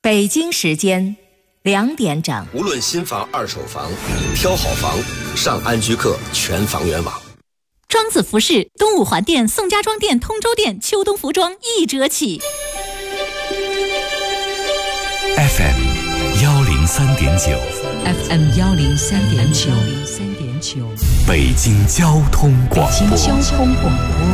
北京时间2点整。 无论新房、二手房，挑好房，上安居客全房源网。 庄子服饰东五环店、宋家庄店、通州店秋冬服装1折起。 FM 103.9 FM 103.9 北京交通广播。 北京交通广播。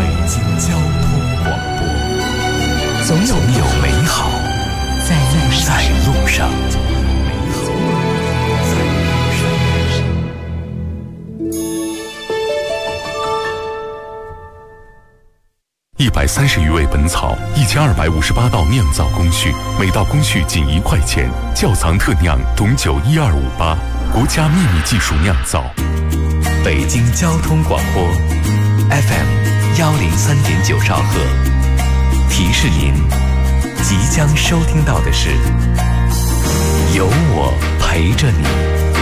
总有美好在路上。130余味本草，1258道酿造工序，每道工序仅1块钱。窖藏特酿董酒12588，国家秘密技术酿造。北京交通广播 FM 103.9兆赫，提示您即将收听到的是有我陪着你。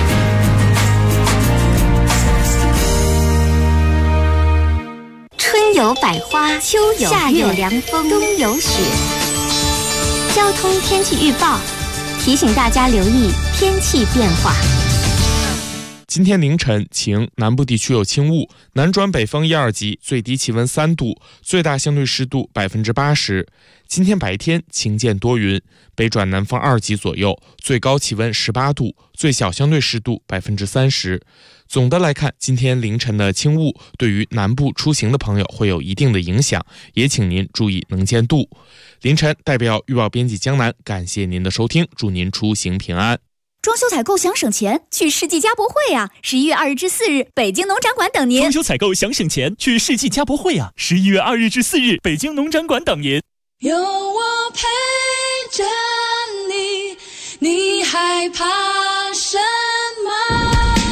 春有百花，秋有夏有凉风，冬有雪。交通天气预报提醒大家留意天气变化。 今天凌晨晴，南部地区有轻雾，南转北风1、2级，最低气温3度，最大相对湿度80%。今天白天晴间多云，北转南风2级左右，最高气温18度，最小相对湿度30%。总的来看，今天凌晨的轻雾对于南部出行的朋友会有一定的影响，也请您注意能见度。凌晨代表预报编辑江南，感谢您的收听，祝您出行平安。 装修采购想省钱，去世纪家博会啊！11月2日至4日，北京农展馆等您。 装修采购想省钱，去世纪家博会啊！11月2日至4日，北京农展馆等您。 有我陪着你，你害怕什么？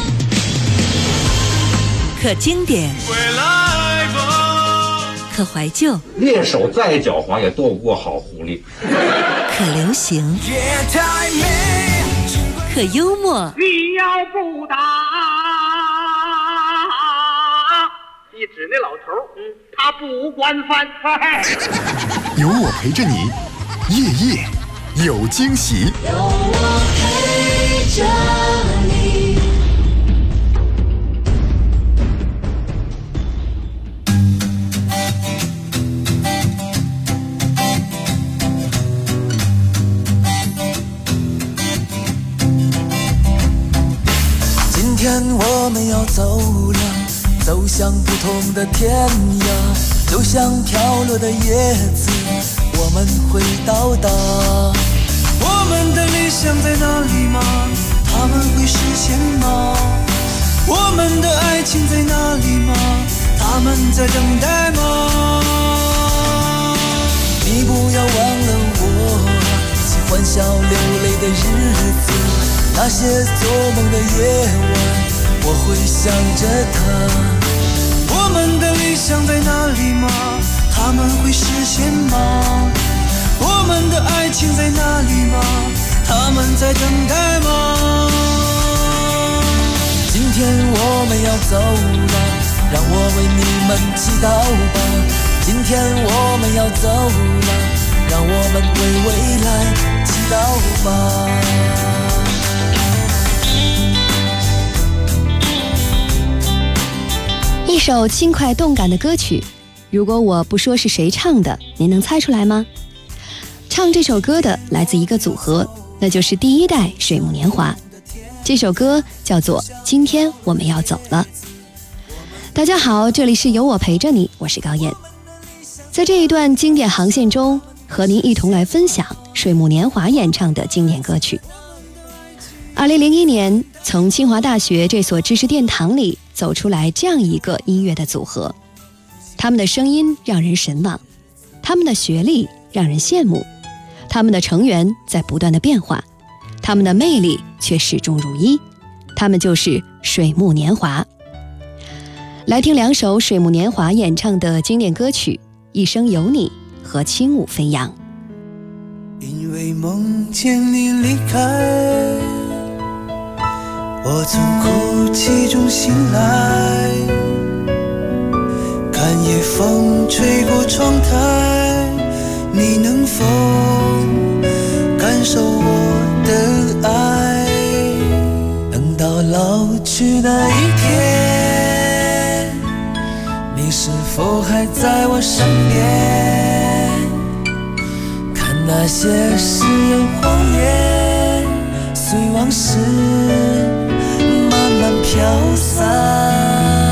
可经典，可怀旧， 猎手再狡猾也斗不过好狐狸。 可流行，可幽默。 你要不打，一指那老头，他不管饭菜。 有我陪着你，夜夜有惊喜。 有我陪着你。 今天我们要走了，走向不同的天涯，就像飘落的叶子，我们会到达。我们的理想在哪里吗？他们会实现吗？我们的爱情在哪里吗？他们在等待吗？你不要忘了我，一起欢笑流泪的日子，那些做梦的夜晚，我会想着他。我们的理想在哪里吗？他们会实现吗？我们的爱情在哪里吗？他们在等待吗？今天我们要走了，让我为你们祈祷吧。今天我们要走了，让我们为未来祈祷吧。一首轻快动感的歌曲，如果我不说是谁唱的，您能猜出来吗？唱这首歌的来自一个组合，那就是第一代水木年华。这首歌叫做《今天我们要走了》。大家好，这里是有我陪着你，我是高燕。在这一段经典航线中，和您一同来分享水木年华演唱的经典歌曲。2001年，从清华大学这所知识殿堂里走出来这样一个音乐的组合，他们的声音让人神往，他们的学历让人羡慕，他们的成员在不断的变化，他们的魅力却始终如一，他们就是水木年华。来听2首水木年华演唱的经典歌曲《一生有你》和《轻舞飞扬》。 因为梦见你离开，我从哭泣中醒来，看夜风吹过窗台，你能否感受我去那一天，你是否还在我身边？看那些誓言谎言，随往事慢慢飘散。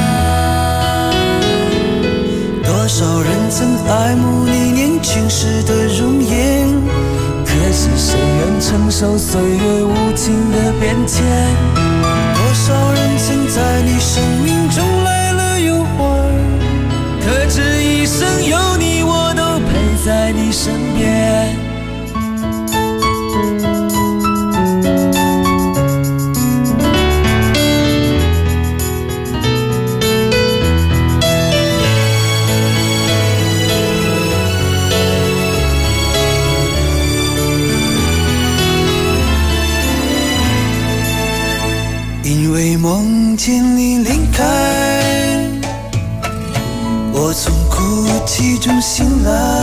多少人曾爱慕你年轻时的容颜，可是谁愿承受岁月无情的变迁？多少人曾在你生命中来了又还，可知一生有你，我都陪在你身边。因为梦见你离开，我从哭泣中醒来，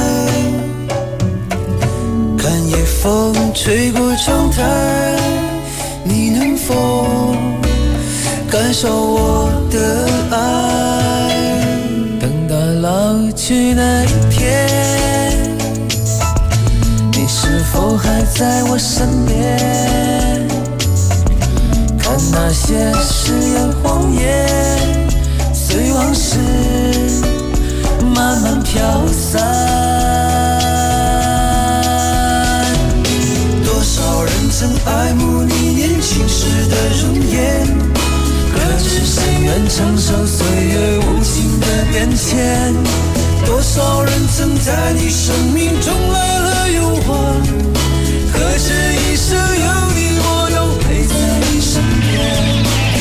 看夜风吹过窗台，你能否感受我的爱？等到老去那一天，你是否还在我身边？看那些誓言谎言，随往事慢慢飘散。多少人曾爱慕你年轻时的容颜，可知谁愿承受岁月无情的变迁？多少人曾在你生命中来了又还，可知一生有你，我都陪在你身边。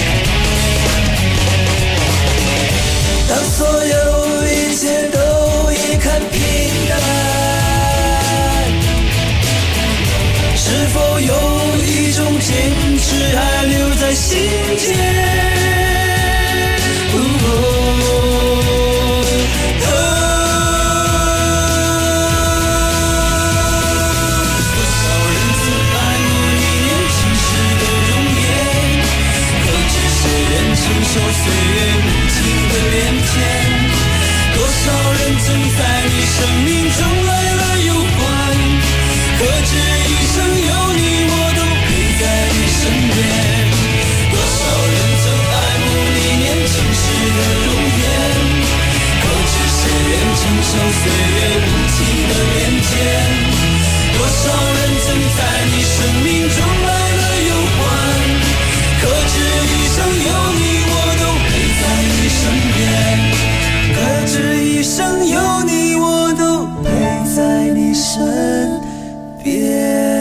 当所有一切都已看平淡，是否有一种坚持还留在心间？承受岁月无情的变迁，多少人曾在你生命中来了又还，可知一生有你，我都陪在你身边。多少人曾爱慕你年轻时的容颜，可知谁愿承受岁月无情的变迁？多少人曾在你生命中来了又还，可知一生有你，在你身边，可知一生有你，我都陪在你身边。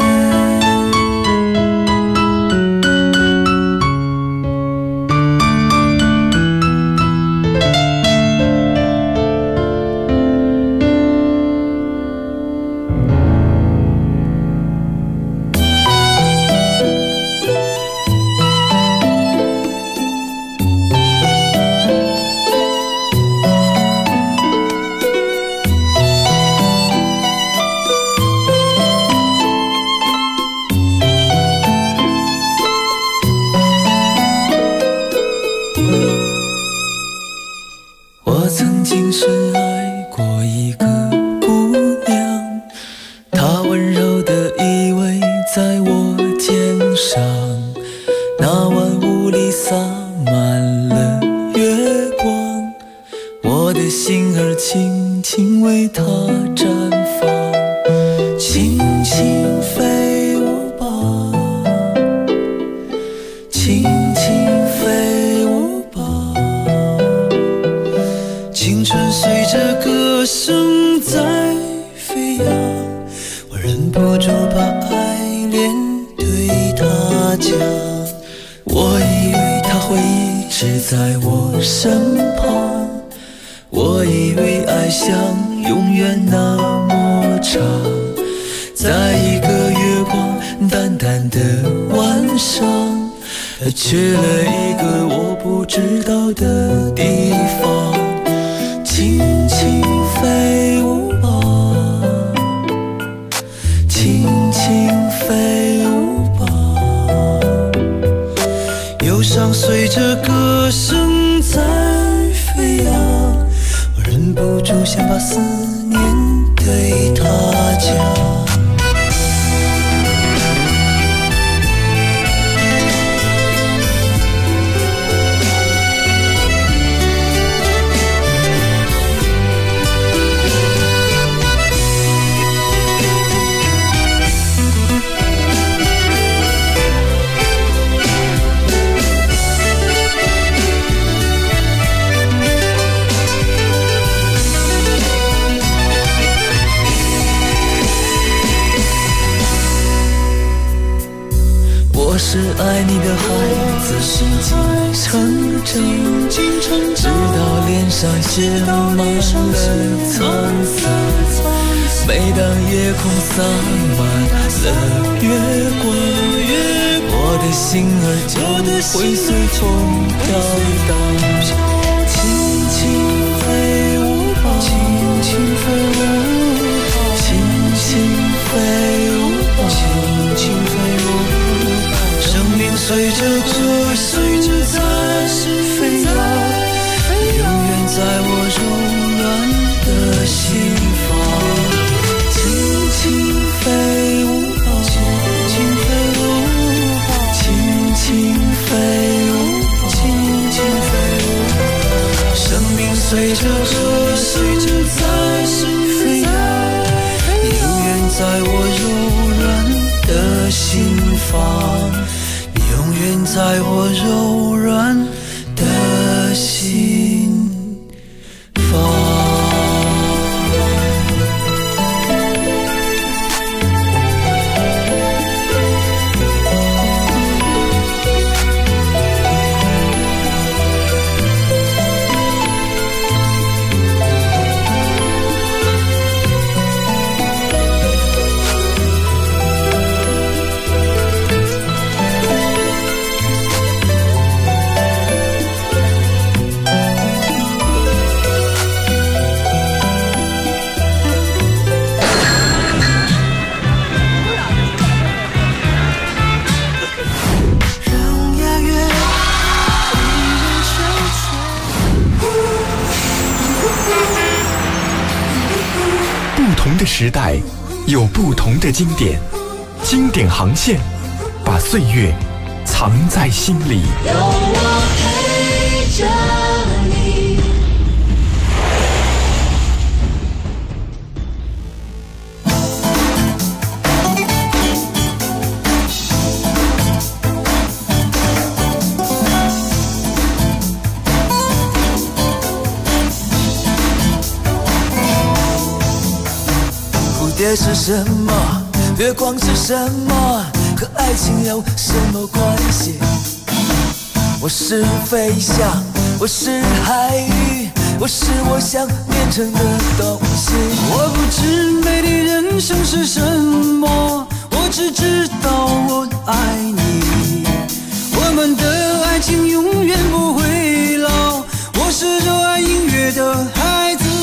我曾经深爱过一个姑娘，她温柔地依偎在我肩上，那晚雾里洒满了月光，我的心儿轻轻为她绽放，轻轻飞舞吧，轻轻飞舞吧，青春随着歌声在飞扬，我忍不住把爱恋对他讲，我以为他会一直在我身旁，我以为爱像永远那么长，在一个月光淡淡的晚上，他去了一个我不知道的地方，轻轻飞舞吧，轻轻飞舞吧，忧伤随住想把思念对他讲。我是爱你的孩子，心境成长，直到脸上写满了沧桑。每当夜空洒满了月光，我的心儿就会随风飘荡。轻轻飞舞吧，轻轻飞舞吧，轻轻飞舞吧，轻轻飞舞吧。生命随着歌声在飞扬，永远在我柔软的心房。轻轻飞舞吧，轻轻飞舞吧，轻轻飞舞吧，轻轻飞舞吧。生命随着歌声在飞扬，永远在我柔软的心房。永远在我柔软的心房。 不同的时代有不同的经典，经典航线把岁月藏在心里。 有我陪着你。 蝴蝶是什么？月光是什么？和爱情有什么关系？我是飞翔，我是海域，我是我想变成的东西。我不知美丽人生是什么，我只知道我爱你。我们的爱情永远不会老，我是热爱音乐的孩子。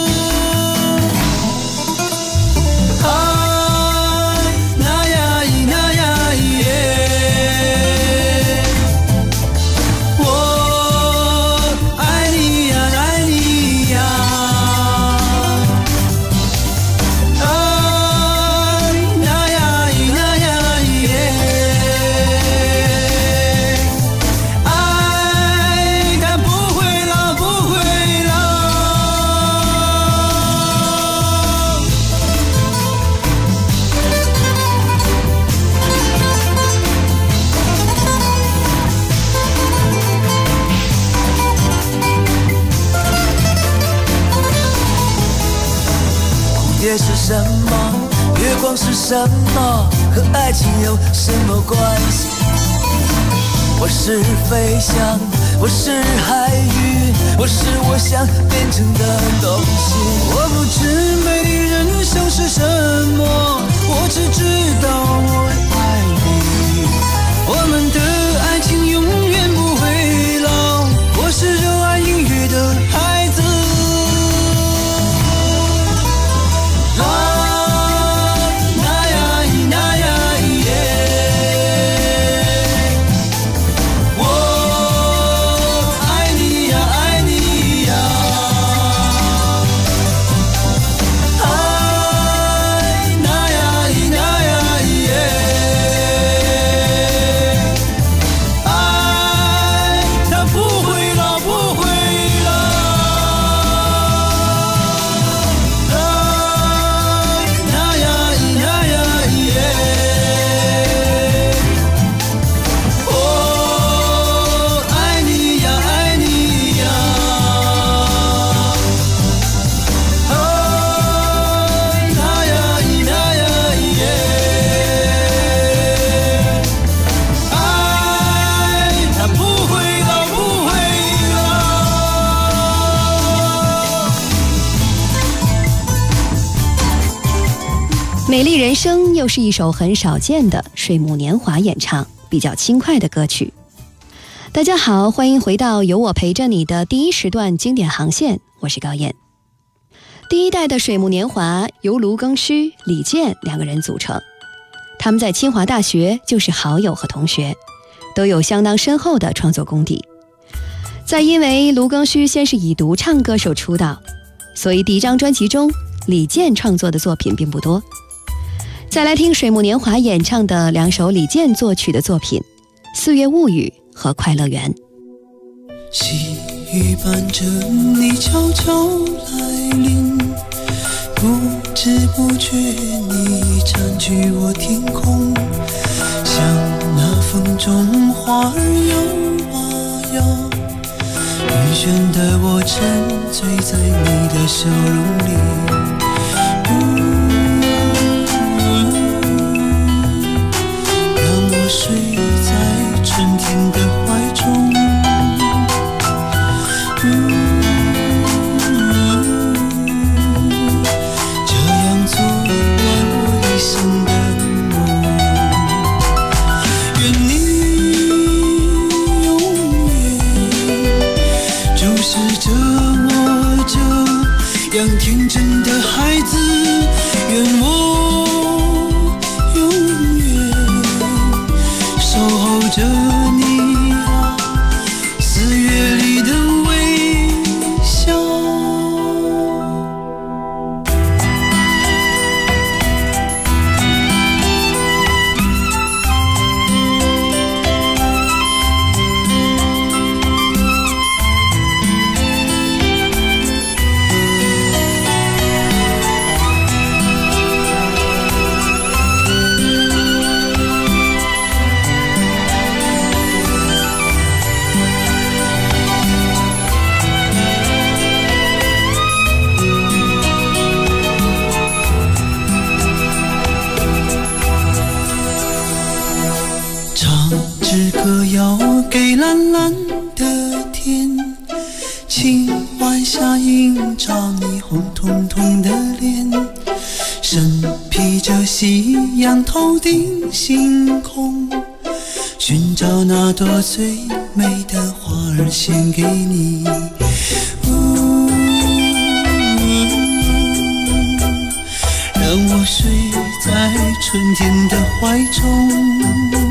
夜是什么？月光是什么？和爱情有什么关系？我是飞翔，我是海域，我是我想变成的东西。我不知美丽人生是什么，我只知道我爱你。我们的爱情永远不会老，我是热爱音乐的孩子。 美丽人生又是一首很少见的水木年华演唱，比较轻快的歌曲。大家好，欢迎回到有我陪着你的第一时段经典航线，我是高燕。第一代的水木年华由卢庚戌、李健两个人组成，他们在清华大学就是好友和同学，都有相当深厚的创作功底。再因为卢庚戌先是以独唱歌手出道，所以第一张专辑中李健创作的作品并不多。再来听水木年华演唱的两首李健作曲的作品《四月物语》和《快乐园》。 细雨伴着你悄悄来临，不知不觉你占据我天空，像那风中花儿摇啊摇，晕眩的我沉醉在你的笑容里。让我睡在春天的怀中，这样做完我一生的梦。愿你永远注视着我这样天真的孩子，愿我永远守候着你啊，四月里的微笑。给蓝蓝的天，青晚霞映照你红彤彤的脸，身披着夕阳头顶星空，寻找那朵最美的花儿献给你。让我睡在春天的怀中，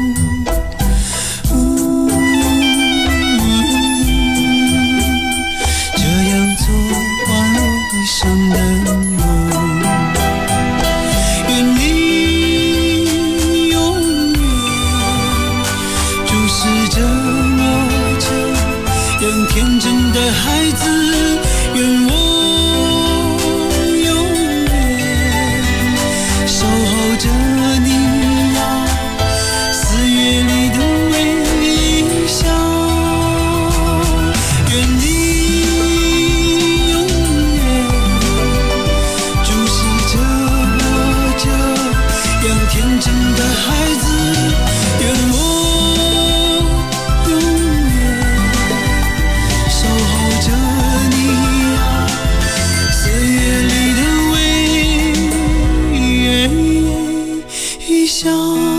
的梦。愿你永远注视着我这样天真的孩子，愿我永远守候着你啊，四月里的微笑。愿你天真的孩子，愿我永远守候着你啊，四月里的微笑。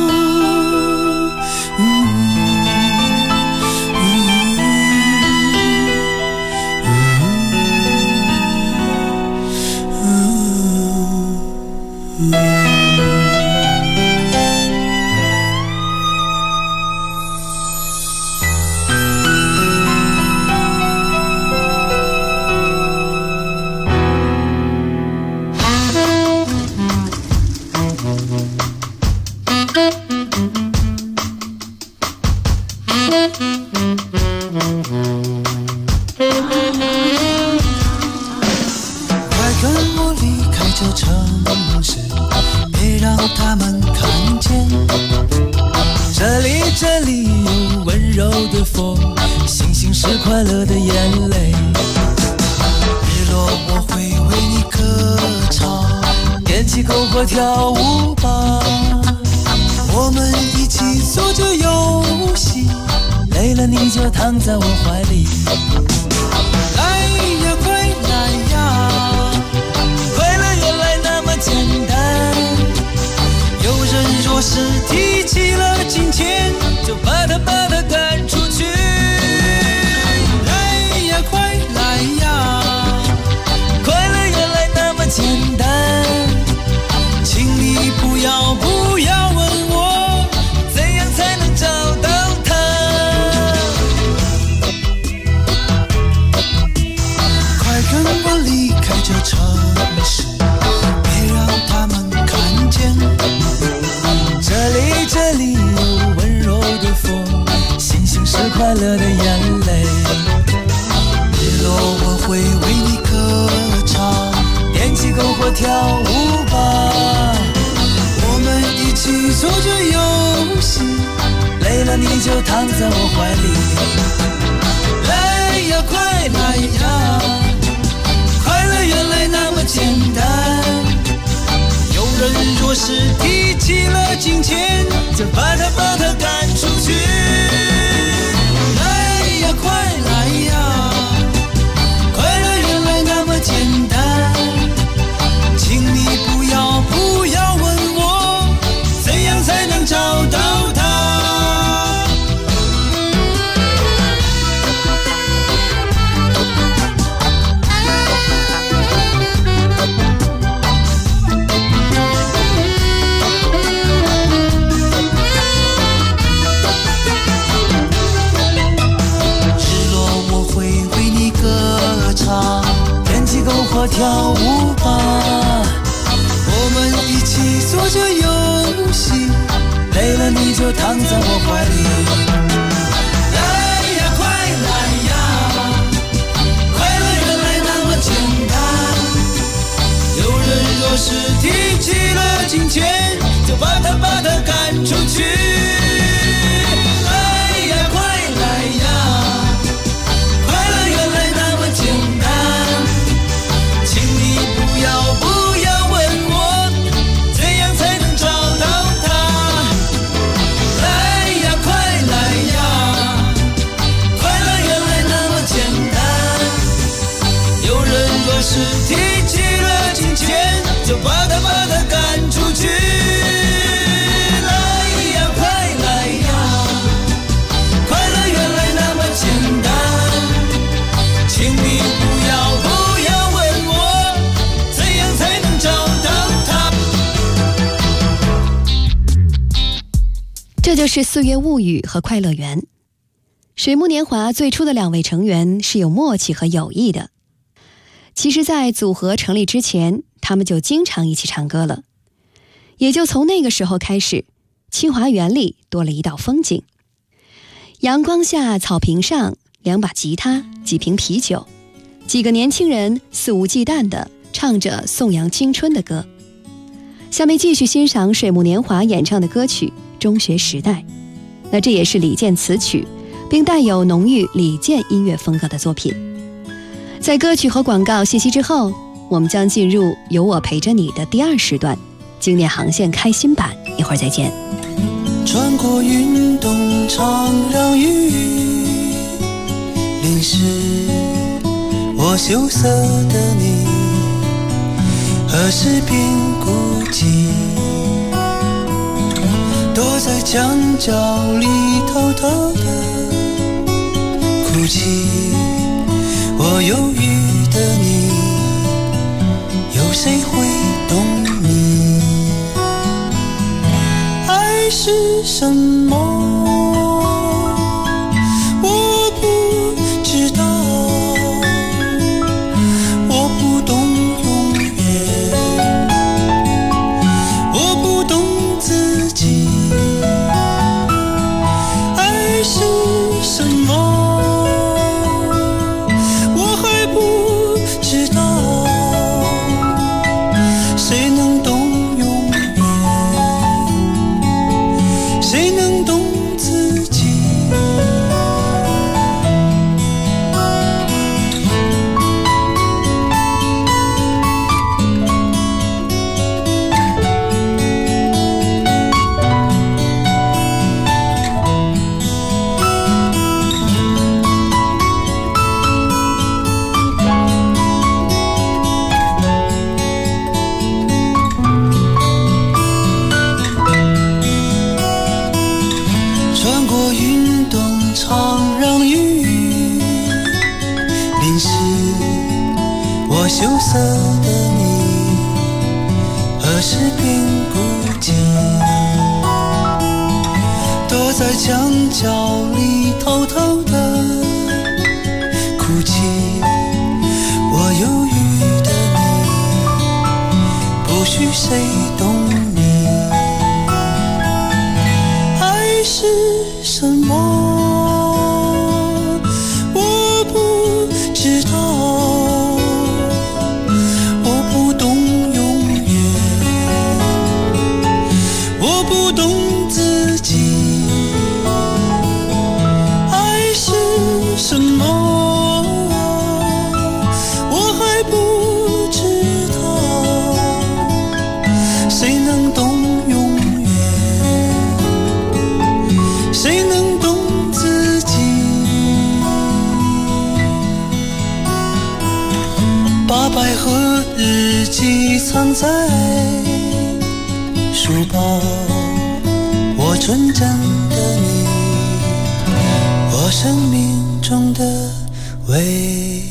跟我离开这城市，别让他们看见。这里有温柔的风，星星是快乐的眼泪。日落我会为你歌唱，点起篝火跳舞吧。我们一起做着游戏，累了你就躺在我怀里。来呀，快来呀！简单， 简单，请你不要问我怎样才能找到他。快跟我离开这城市，别让他们看见。这里有温柔的风，星星是快乐的眼泪。日落我会为你歌唱，踮起篝火跳舞吧。我们一起做着游戏，累了你就躺在我怀里。来呀快来呀，快乐原来那么简单。有人若是提起了金钱，就把他赶出去。来呀快来呀，快乐原来那么简单。请你不要问我怎样才能找到他。跳舞吧，我们一起做着游戏，累了你就躺在我怀里。来呀快来呀，快乐原来那么简单。有人若是提起了金钱，就把他赶出去。来呀快来呀，快乐原来那么简单。不要问我怎样才能找到他。来呀快来呀，快乐原来那么简单。有人若是提起了金钱，就把他赶出去。来呀快来呀，快乐原来那么简单。请你不要问我怎样才能找到他。 这就是《四月物语》和《快乐园》。水木年华最初的2位成员是有默契和友谊的。其实在组合成立之前，他们就经常一起唱歌了。也就从那个时候开始，清华园里多了一道风景。阳光下，草坪上，2把吉他，几瓶啤酒，几个年轻人肆无忌惮地唱着颂扬青春的歌。下面继续欣赏水木年华演唱的歌曲《中学时代》。那这也是李健词曲，并带有浓郁李健音乐风格的作品。在歌曲和广告信息之后，我们将进入有我陪着你的第2时段，经典航线开心版，一会儿再见。 穿过云动长让雨淋湿我羞涩的你，何时变孤寂？躲在墙角里偷偷的哭泣。我忧郁的你，有谁会懂你？爱是什么？我不知道，我不懂永远，我不懂自己。爱是什么？羞涩的你， 我在墙角里偷偷的哭泣，我忧郁的你，不许谁懂你。爱是什么？我不知道，我不懂永远，我不懂自己。爱是什么？我还不知道。谁能懂永远？谁能懂自己？把百合日记藏在书包，我纯真的你，我生命中的唯一。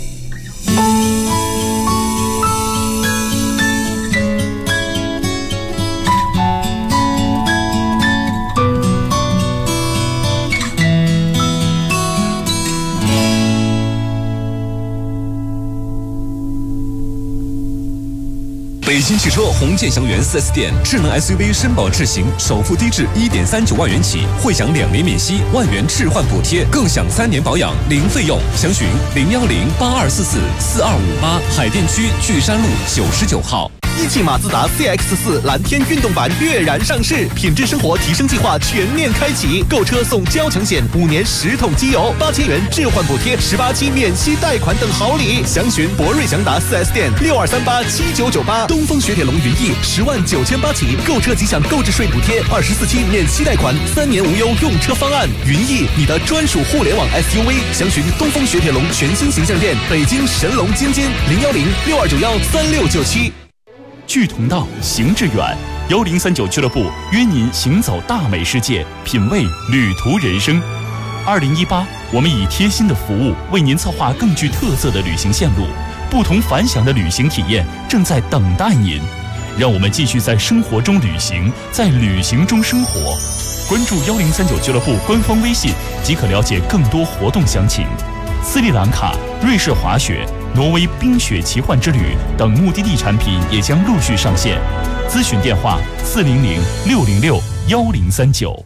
北京汽车红箭祥源 4S 店智能 SUV 绅宝智行首付低至 1.39 万元起，会享2年免息，1万元置换补贴，更享3年保养零费用。详询010-8244-4258，海淀区聚山路99号。 一汽马自达 CX-4 蓝天运动版跃然上市，品质生活提升计划全面开启，购车送交强险，5年10桶机油，8000元置换补贴，18期免息贷款等好礼。详询博瑞祥达 4S 店62387998，东风雪铁龙云逸10.98万起，购车即享购置税补贴，24期免息贷款，3年无忧用车方案。云逸，你的专属互联网 SUV。详询东风雪铁龙全新形象店，北京神龙津津010-6291-3697。 聚同道，行致远，1039俱乐部约您行走大美世界，品味旅途人生。2018，我们以贴心的服务为您策划更具特色的旅行线路，不同凡响的旅行体验正在等待您。让我们继续在生活中旅行，在旅行中生活。关注1039俱乐部官方微信即可了解更多活动详情。斯里兰卡、瑞士滑雪、挪威冰雪奇幻之旅等目的地产品也将陆续上线。咨询电话400-606-1039。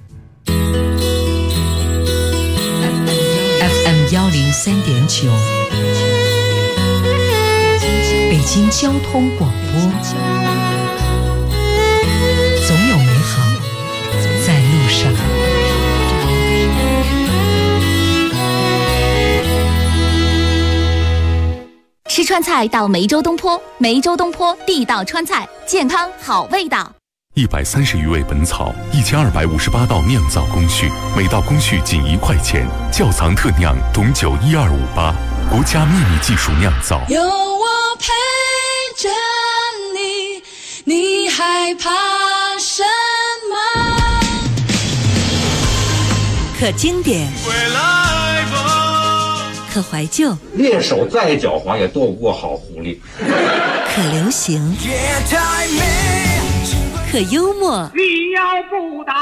FM 103.9，北京交通广播。总有美好在路上。 吃川菜到梅州东坡，梅州东坡地道川菜，健康好味道。 130余味本草，1258道酿造工序，每道工序仅1块钱。窖藏特酿董酒12588，国家秘密技术酿造。 有我陪着你，你害怕什么？ 可经典，可怀旧， 猎手再狡猾也斗不过好狐狸。 可流行，可幽默。 你要不打，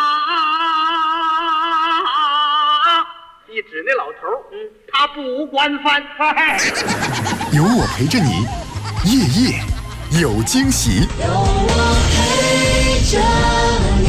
一指那老头，他不惯犯。 有我陪着你，夜夜有惊喜。 有我陪着你。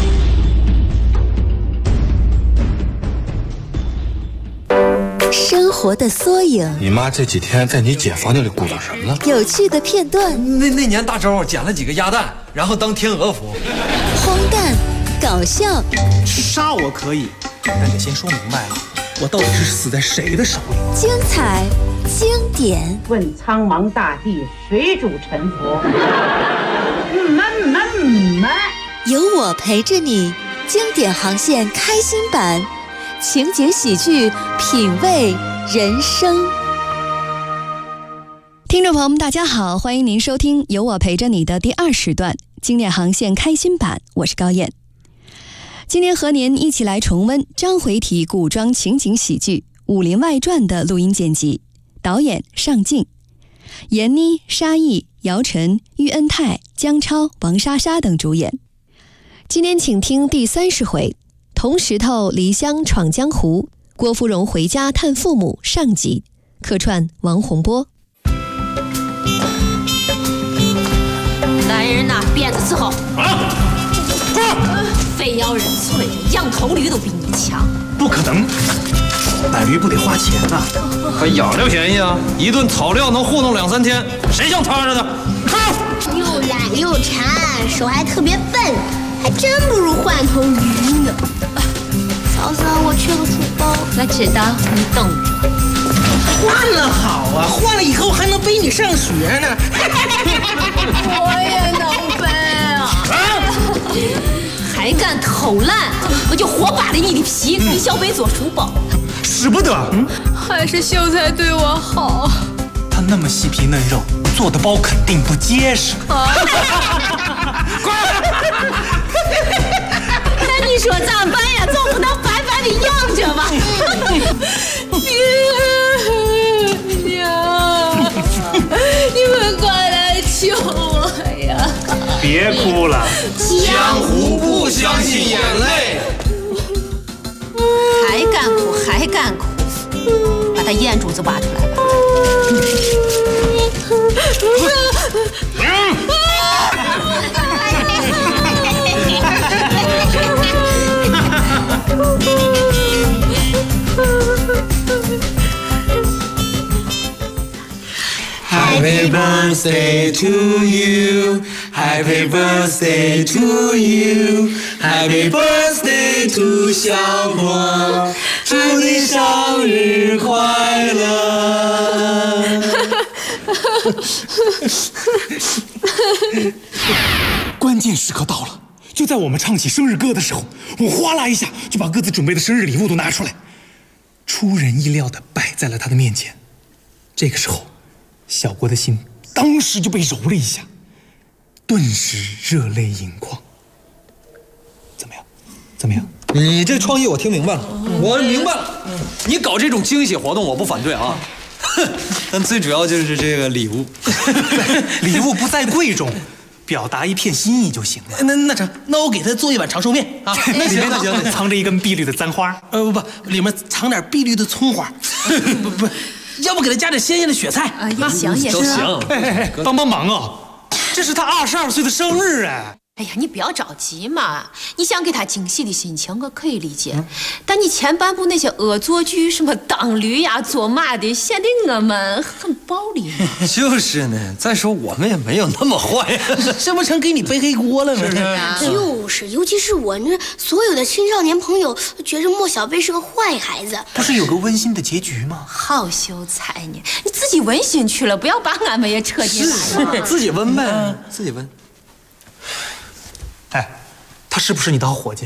生活的缩影， 你妈这几天在你姐房间里鼓捣什么了？ 有趣的片段。 那年大周捡了几个鸭蛋，然后当天鹅服。 荒诞，搞笑。 杀我可以，但得先说明白了，我到底是死在谁的手里？ 精彩，经典。 问苍茫大地，谁主沉浮？ 有我陪着你，经典航线开心版。情景喜剧，品味人生。 听众朋友们大家好，欢迎您收听有我陪着你的第2时段经典航线开心版，我是高燕。今天和您一起来重温章回体古装情景喜剧《武林外传》的录音剪辑，导演尚敬，闫妮、沙溢、姚晨、喻恩泰、姜超、王莎莎等主演。今天请听第30回， 铜石头离乡闯江湖，郭芙蓉回家探父母上集，客串王洪波。 男人呐，辫子伺候啊，非要认罪，养头驴都比你强。 不可能，买驴不得花钱呐。 还养料便宜啊，一顿草料能糊弄2、3天，谁像他似的？ 又懒又馋，手还特别笨，还真不如换头驴呢。嫂子，我缺个书包。 我知道，你懂的。 换了好啊，换了以后还能背你上学呢。 我也能背啊！还敢偷懒，我就活扒了你的皮，给小北做书包。 使不得， 还是秀才对我好。 他那么细皮嫩肉，做的包肯定不结实。 那你说咋办呀？总不能白白的养着吧？娘，你们快来救我呀！ 别哭了， 江湖不相信眼泪。 还敢哭，还敢哭！把他眼珠子挖出来吧。 Happy birthday to you, Happy birthday to you, Happy birthday to 小果，祝你生日快乐。 关键时刻到了，就在我们唱起生日歌的时候，我哗啦一下就把各自准备的生日礼物都拿出来，出人意料的摆在了他的面前。这个时候，小郭的心当时就被揉了一下，顿时热泪盈眶。怎么样？怎么样？ 你这创意我听明白了，我明白了。你搞这种惊喜活动我不反对啊，但最主要就是这个礼物， 礼物不在贵重，表达一片心意就行了。那成，那我给他做一碗长寿面啊，里面藏着一根碧绿的簪花，不，里面藏点碧绿的葱花，不。要不给他加点鲜艳的雪菜啊？也行，也行。 帮忙啊！这是他22岁的生日哎！ 哎呀，你不要着急嘛，你想给他惊喜的心情我可以理解，但你前半部那些恶作剧，什么当驴呀、做马的，显得我们很暴力。 就是呢，再说我们也没有那么坏， 这不成给你背黑锅了吗？ 就是，尤其是我那所有的青少年朋友觉着莫小贝是个坏孩子。 不是有个温馨的结局吗？ 好秀才呢，你自己温馨去了，不要把俺们也扯进来。 自己温呗，自己温。 哎，她是不是你的好伙计？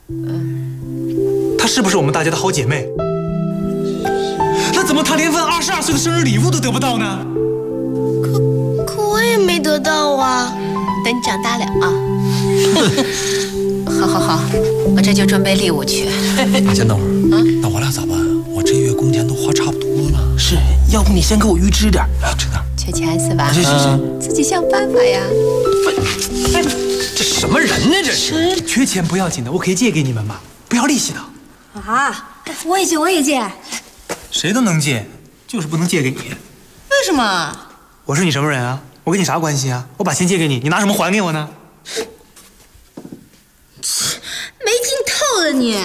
她是不是我们大家的好姐妹？那怎么她连份22岁的生日礼物都得不到呢？ 可我也没得到啊！ 等你长大了啊！好，我这就准备礼物去。 先等会儿啊，那我俩咋办啊？我这月工钱都花差不多了。 是，要不你先给我预支点啊？知道。 缺钱是吧？ 是， 自己想办法呀。 这什么人呢？这是缺钱不要紧的，我可以借给你们嘛，不要利息的。 啊，我也借。 谁都能借，就是不能借给你。 为什么？ 我是你什么人啊？我跟你啥关系啊？我把钱借给你，你拿什么还给我呢？ 没劲透了你！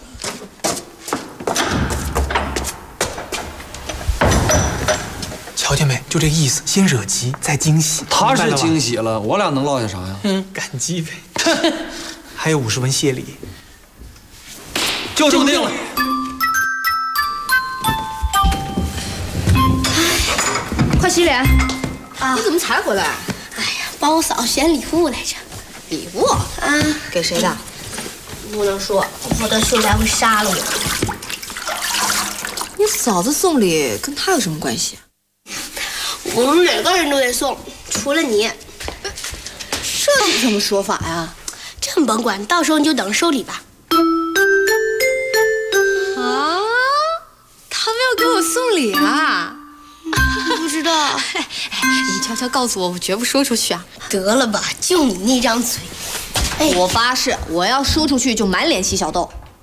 瞧见没？就这意思，先惹急，再惊喜。 他是惊喜了，我俩能落下啥呀？ 感激呗。还有50文谢礼， 就这么定了。 快洗脸！啊，你怎么才回来？ 哎呀，帮我嫂选礼物来着。 礼物啊？给谁的？ 不能说，我的秀才会杀了我。 你嫂子送礼跟他有什么关系？ 我们每个人都得送，除了你。 这是什么说法呀？ 这甭管，到时候你就等着收礼吧。 啊？他们要给我送礼啊？ 不知道。 你悄悄告诉我，我绝不说出去啊！ 得了吧，就你那张嘴。 我发誓，我要说出去就满脸起小痘。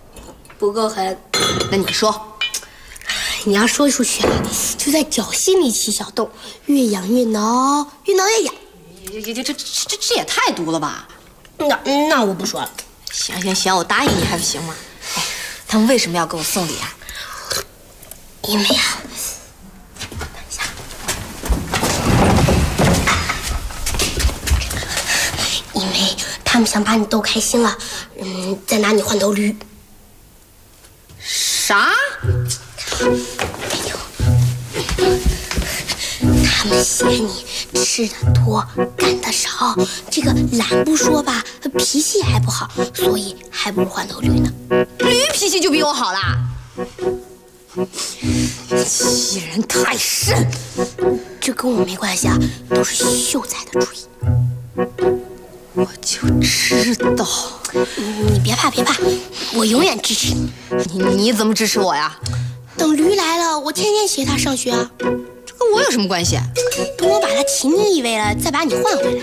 不够狠。 那你说， 你要说出去啊，就在脚心里起小洞，越痒越挠，越挠越痒。 这也太毒了吧？ 那我不说了。 行，我答应你还不行吗？哎，他们为什么要给我送礼啊？ 因为啊，因为他们想把你逗开心了，再拿你换头驴。 啥？ 他们嫌你吃的多，干的少，这个懒不说吧，脾气还不好，所以还不如换头驴呢。 驴脾气就比我好啦？欺人太甚！ 这跟我没关系啊，都是秀才的主意。 我就知道。 你别怕，我永远支持你。 你怎么支持我呀？ 等驴来了，我天天携他上学啊。 这跟我有什么关系？ 等我把他骑腻味了，再把你换回来。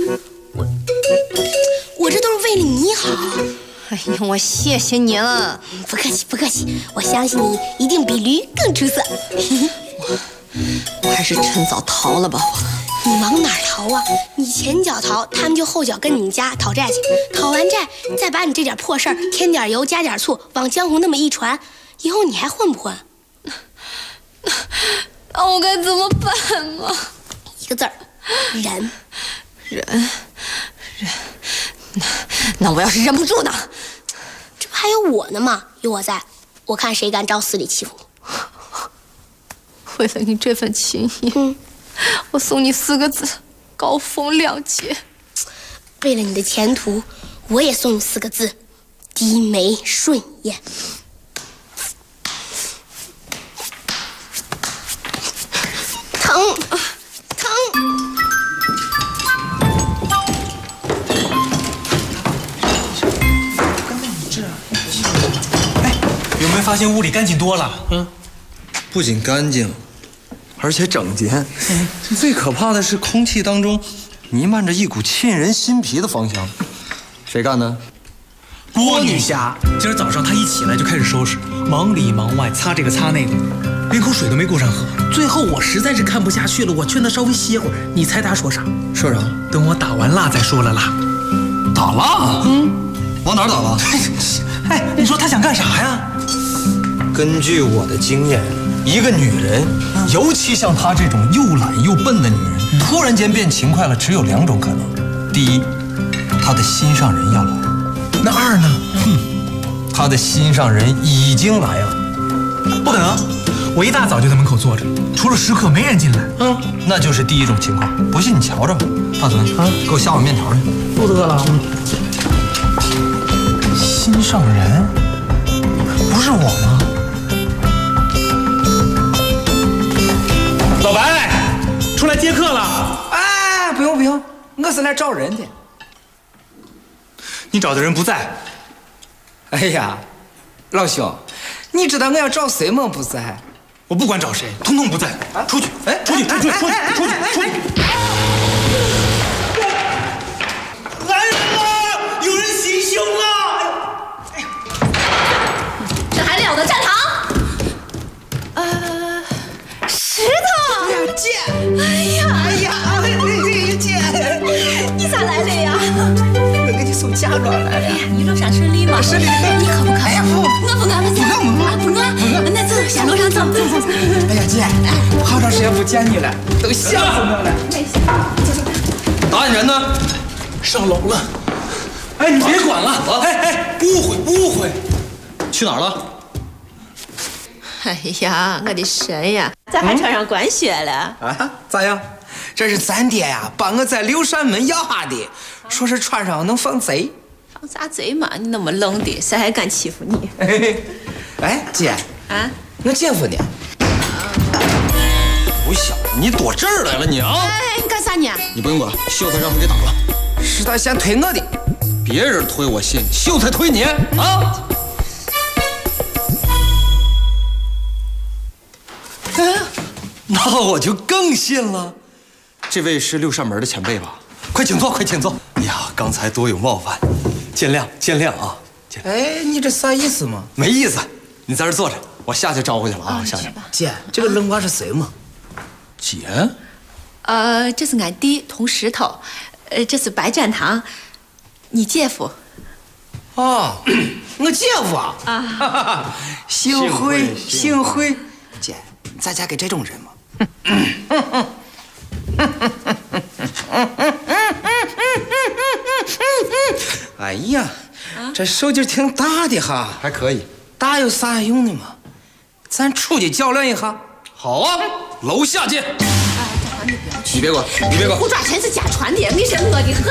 我这都是为了你好。 哎呀，我谢谢你了。 不客气，我相信你一定比驴更出色。 我还是趁早逃了吧。 你往哪儿逃啊？你前脚逃，他们就后脚跟你们家讨债去。讨完债，再把你这点破事儿添点油加点醋，往江湖那么一传，以后你还混不混？ 那我该怎么办啊？ 一个字儿，忍。 那我要是忍不住呢？ 这不还有我呢吗？有我在，我看谁敢照死里欺负你。 为了你这份情谊，我送你4个字：高风亮节。 为了你的前途，我也送你4个字：低眉顺眼。疼！ 哎，有没有发现屋里干净多了？ 不仅干净，而且整洁。最可怕的是，空气当中弥漫着一股沁人心脾的芳香。谁干的？ 郭女侠。今儿早上她一起来就开始收拾，忙里忙外，擦这个擦那个，连口水都没顾上喝。最后我实在是看不下去了，我劝她稍微歇会儿。你猜她说啥？ 说啥？ 等我打完蜡再说了啦。 打蜡？往哪儿打蜡？ 哎，你说她想干啥呀？ 根据我的经验，一个女人，尤其像她这种又懒又笨的女人，突然间变勤快了，只有2种可能：第一，她的心上人要来； 那2呢？ 她的心上人已经来了。 不可能，我一大早就在门口坐着，除了食客没人进来。 那就是第1种情况。不信你瞧着吧。大孙，给我下碗面条去。 不得了。心上人不是我吗？老白，出来接客了。 哎，不用，我是来找人的。 你找的人不在。 哎呀，老兄，你知道我要找谁吗？不在。 我不管找谁，通通不在。出去！哎，出去！来人了！有人袭胸了！ 这还了得！站堂。石头。 姐。 哎呀， 姐， 你咋来了呀？ 我给你送嫁妆来了。 哎呀，一路上顺利吗？ 顺利。 你渴不渴？哎呀，不饿。那走，下楼上走。 哎呀，姐，好长时间不见你了，都想死我了。 答应人呢？ 上楼了。哎，你别管了。哎，误会。 去哪儿了？ 哎呀，我的神呀！咋还穿上官靴了？ 啊？咋样？这是咱爹呀，把我在六扇门要下的，说是穿上能放贼。 放啥贼嘛？你那么冷的，谁还敢欺负你？ 哎，姐啊， 我姐夫呢？ 不小子，你躲这儿来了你啊！ 哎，你干啥呢？ 你不用管，秀才让他给打了。 是他先推我的。 别人推我信，秀才推你啊！那我就更信了。这位是六扇门的前辈吧？快请坐，快请坐。哎呀，刚才多有冒犯，见谅啊。 哎，你这啥意思嘛？ 没意思，你在这坐着，我下去招呼去了啊。下去。 姐，这个冷娃是谁嘛？ 姐。 这是俺弟童石头，这是白展堂，你姐夫。 哦，我姐夫啊。啊，幸会。姐，咱家给这种人嘛。哎呀，这手劲挺大的哈， 还可以。 大有啥用的嘛？咱出去较量一下。 好啊，楼下见。 你别管， 胡抓全是家传的，你是恶的很。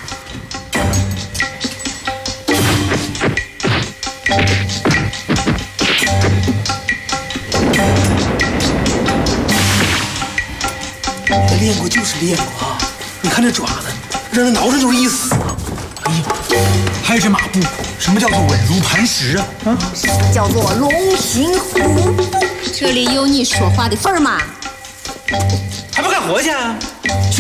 练过就是练过啊！你看这爪子，让人挠上就是一死。哎呀，还有这马步，什么叫做稳如磐石啊？ 什么叫做龙行虎？这里有你说话的份儿吗？ 还不干活去？去！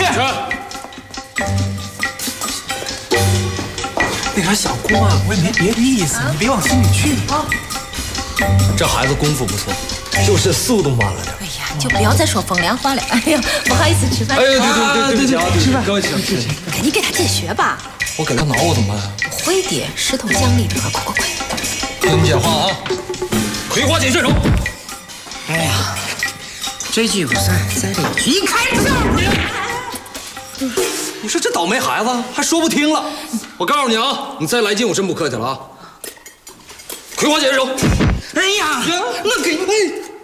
那啥，小姑啊，我也没别的意思，你别往心里去啊。 这孩子功夫不错，就是速度慢了点。 哎呀，就不要再说风凉话了。哎呀，不好意思，吃饭。 哎呀，对不起啊， 吃饭， 各位请。 赶紧给他解穴吧。 我给他挠我怎么办？ 会的，石头讲理的，快。 听姐话啊，葵花剑血手。 哎呀，这句不算，再这一句一开窍。 你说这倒霉孩子还说不听了。我告诉你啊，你再来劲我真不客气了啊！葵花剑血手。 哎呀，我给你。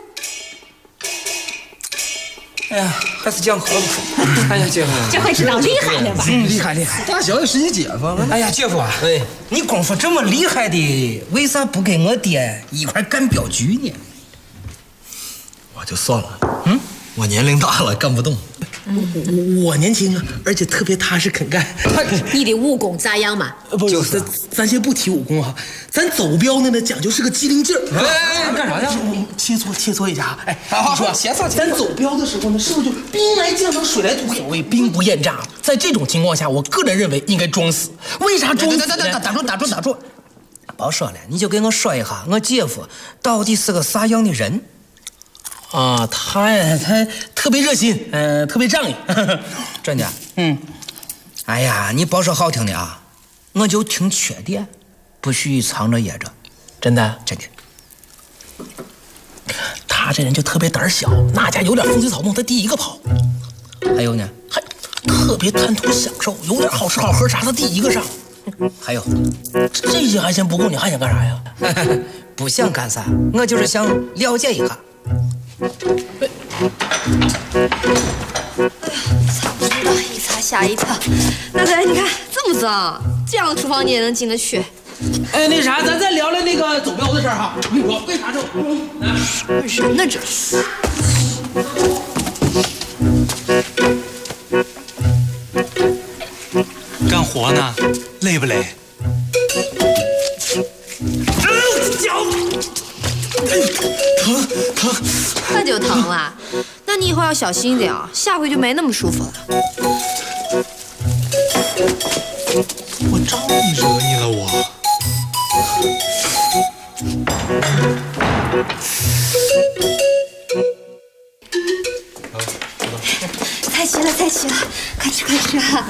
哎呀，还是讲合不出。哎呀，姐夫， 这回知道厉害了吧？ 厉害。 大小也是你姐夫。 哎呀，姐夫啊，你功夫这么厉害的，为啥不跟我爹一块干镖局呢？ 我就算了，我年龄大了，干不动。 我年轻啊，而且特别踏实肯干。 你的武功咋样嘛？ 不，咱先不提武功啊，咱走镖呢讲究是个机灵劲儿。 哎，干啥呀？ 切磋一下。哎， 你说切磋。 咱走镖的时候呢，是不是就兵来将挡，水来土掩？所谓兵不厌诈。在这种情况下，我个人认为应该装死。为啥装死呢？ 打住！别说了，你就给我说一下，我姐夫到底是个啥样的人？ 啊，他特别热心，特别仗义， 真的。哎呀，你别说好听的啊，我就听缺点，不许藏着掖着。 真的。他这人就特别胆小，哪家有点风吹草动，他第一个跑。 还有呢， 还特别贪图享受，有点好吃好喝啥，他第一个上。 还有， 这些还嫌不够，你还想干啥呀？ 不想干啥，我就是想了解一下。 哎呀，擦不知道，一擦吓一跳。大哥，你看这么脏，这样的厨房你也能进得去？ 哎，那啥，咱再聊聊那个走镖的事儿哈。我跟你说，为啥什么人呢？这是。 干活呢，累不累？脚。疼， 那就疼了。那你以后要小心一点啊，下回就没那么舒服了。 我招你惹你了我？ 太齐了，快吃啊！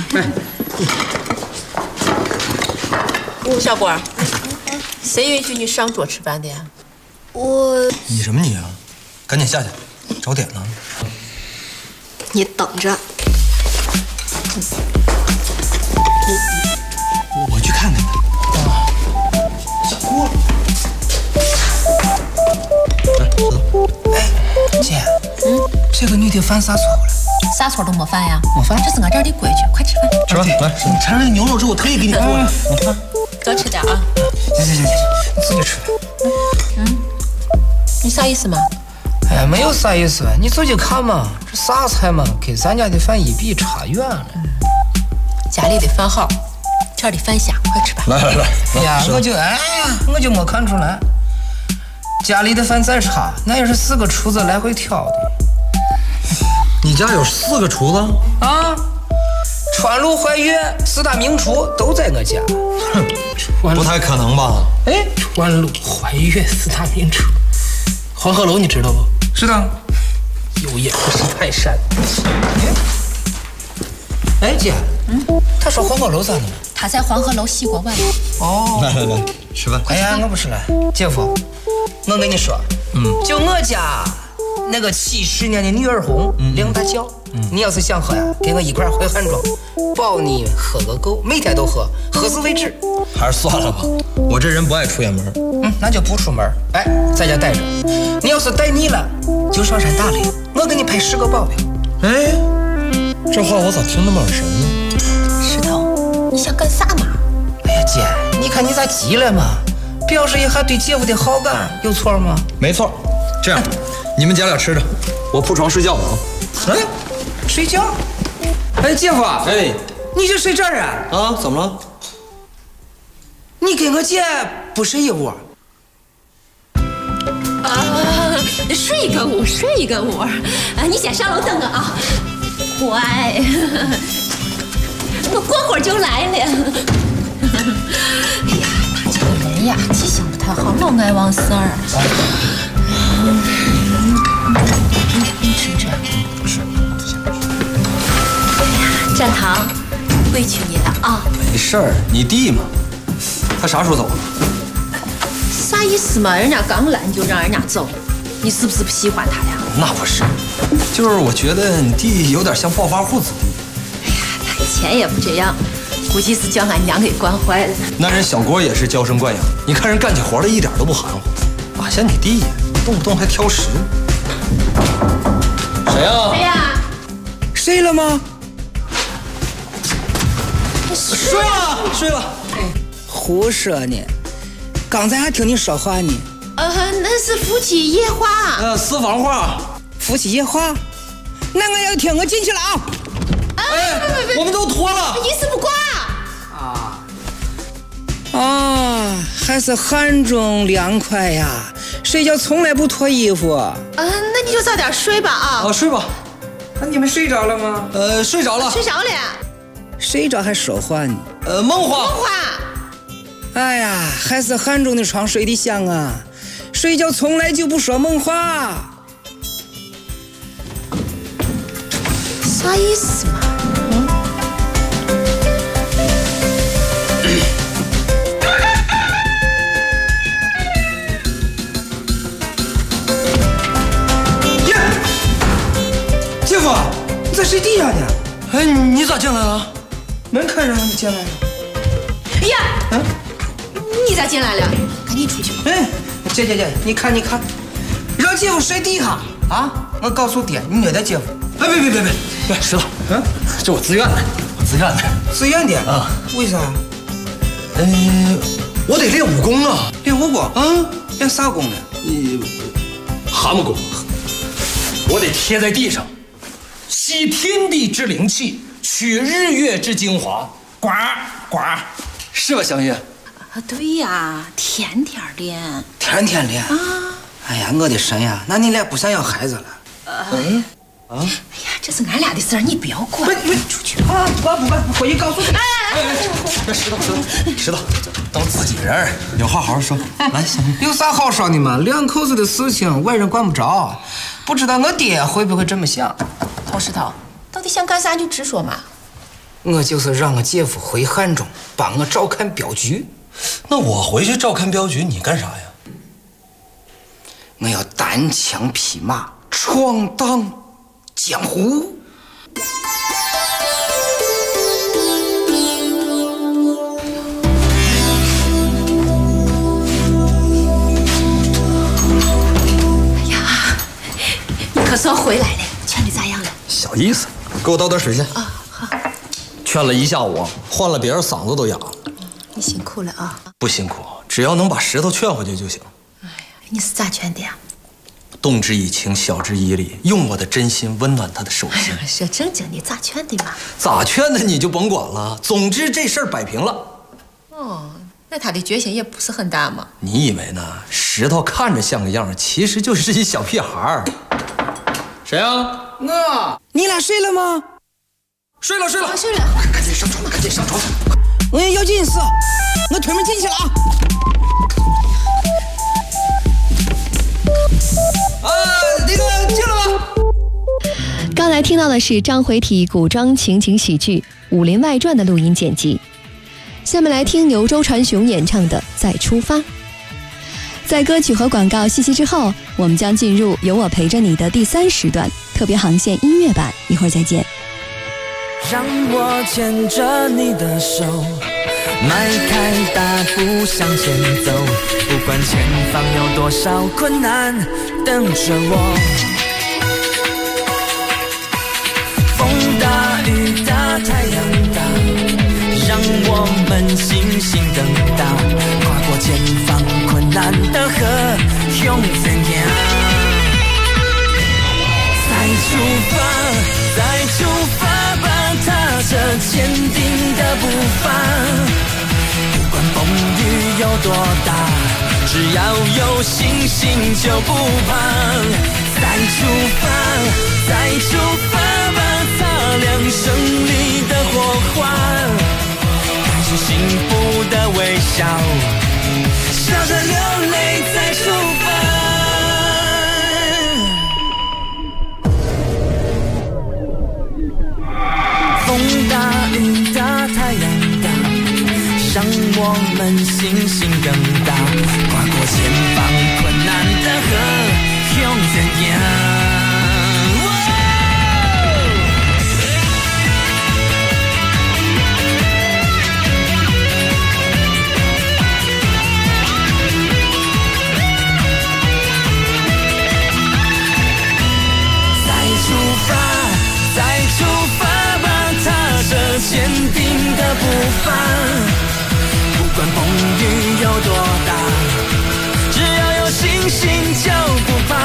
小果，谁允许你上桌吃饭的呀？ 你什么你啊？赶紧下去，找点呢。 你等着。 我去看看他。小郭。 哎，姐，这个女的犯啥错误了？ 啥错都没犯呀？ 没犯， 这是俺这儿的规矩。快吃饭。 吃饭，来， 你尝尝牛肉之后，我特意给你做的。 多吃点啊。 行，你自己吃。 你啥意思嘛？ 哎呀，没有啥意思，你自己看嘛，这啥菜嘛，跟咱家的饭一比差远了。 家里的饭好，这儿的饭香，快吃吧。 来。 哎呀，我就没看出来，家里的饭再差，那也是4个厨子来回挑的。 你家有4个厨子啊？ 川鲁淮粤4大名厨都在我家。 不太可能吧？ 哎， 川鲁淮粤4大名厨，黄鹤楼你知道不？ 知道。 有眼不识泰山。 哎，姐，他说黄鹤楼咋的了？ 他在黄鹤楼洗过碗。 哦， 来，吃饭。 哎呀，我不是了，姐夫，我跟你说，就我家那个70年的女儿红2大窖，你要是想喝呀，跟我一块回汉庄，保你喝个够，每天都喝，喝死为止。 还是算了吧，我这人不爱出远门。 那就不出门，哎，在家待着。你要是待腻了，就上山打猎，我给你配10个保镖。 哎，这话我咋听那么耳熟呢？ 石头，你想干啥嘛？ 哎呀，姐，你看你咋急了嘛？表示一下对姐夫的好感，有错吗？ 没错。这样，你们姐俩吃着，我铺床睡觉啊。 哎，睡觉？哎，姐夫， 哎， 你就睡这儿啊？ 啊，怎么了？ 你跟我姐不睡一屋？ 睡一个屋，睡一个屋。你先上楼等我啊。乖，我过会儿就来了。哎呀，他这个人呀，记性不太好，老爱忘事儿。你吃这？ 是。 哎呀，展堂，委屈你了啊。 没事儿，你弟嘛，他啥时候走啊？ 啥意思嘛？人家刚来你就让人家走，你是不是不喜欢他呀？ 那不是，就是我觉得你弟有点像暴发户子弟。 哎呀，他以前也不这样，估计是将俺娘给惯坏了。 那人小郭也是娇生惯养，你看人干起活来一点都不含糊，哪像你弟呀，动不动还挑食。谁呀？ 谁呀？ 睡了吗？ 睡了，睡了。 胡说呢！刚才还听你说话呢。 那是夫妻夜话。 私房话。 夫妻夜话？那我要听，我进去了啊！ 哎，我们都脱了。 一丝不挂。 还是汗中凉快呀！睡觉从来不脱衣服。 那你就早点睡吧啊。 睡吧。 那你们睡着了吗？ 睡着了。 睡着了。 睡着还说话呢？ 梦话。 梦话。 哎呀，还是汗中的床睡得香啊！睡觉从来就不说梦话。 啥意思嘛？ 姐夫，你在睡地下呢？ 哎，你咋进来了？ 门开着，你进来了。 哎呀，你咋进来了？赶紧出去。 姐，你看，让姐夫睡地下啊！我告诉爹，你虐待姐夫。 哎，别，石头，这我自愿的， 自愿的啊？ 为啥？ 我得练武功啊！ 练武功？练啥功呢？ 蛤蟆功。我得贴在地上，吸天地之灵气，取日月之精华，呱呱，是吧，香叶？ 对呀，天天练。 天天练啊！哎呀，我的神呀！那你俩不想要孩子了？ 哎呀，这是俺俩的事儿，你不要管。 出去啊！我不管，回去告诉你。 石头，当自己人，有话好好说。来，香叶。 有啥好说的嘛？两口子的事情，外人管不着。不知道我爹会不会这么想？ 陶石头，到底想干啥就直说嘛。 我就是让我姐夫回汉中帮我照看镖局。 那我回去照看镖局，你干啥呀？ 我要单枪匹马闯荡江湖。 哎呀，你可算回来了，劝你咋样了？ 小意思，给我倒点水去。 啊，好。 劝了一下午，换了别人嗓子都哑了。 你辛苦了啊！ 不辛苦，只要能把石头劝回去就行。 哎呀，你是咋劝的呀？ 动之以情，晓之以理，用我的真心温暖他的手心。 说正经的，咋劝的嘛？ 咋劝的你就甭管了。总之这事儿摆平了。 哦，那他的决心也不是很大嘛。 你以为呢？石头看着像个样，其实就是一小屁孩儿。谁啊？ 我。你俩睡了吗？ 睡了。 睡了。 赶紧上床。我也要紧事，我推门进去了啊。那个进了吗？ 刚才听到的是章回体古装情景喜剧《武林外传》的录音剪辑。下面来听由周传雄演唱的《再出发》。在歌曲和广告信息之后，我们将进入有我陪着你的第3时段特别航线音乐版，一会儿再见。 让我牵着你的手，迈开大步向前走，不管前方有多少困难等着我。风大雨大太阳大，让我们信心更大，跨过前方困难的河，永远呀。再出发吧，踏着坚定的步伐，不管风雨有多大，只要有信心就不怕。再出发吧，擦亮胜利的火花，带着幸福的微笑，笑着流泪再出发。风大雨大太阳大，让我们信心更大，跨过前方困难的河，永远呀。再出发吧，踏着坚定的步伐，不管风雨有多大，只要有信心就不怕。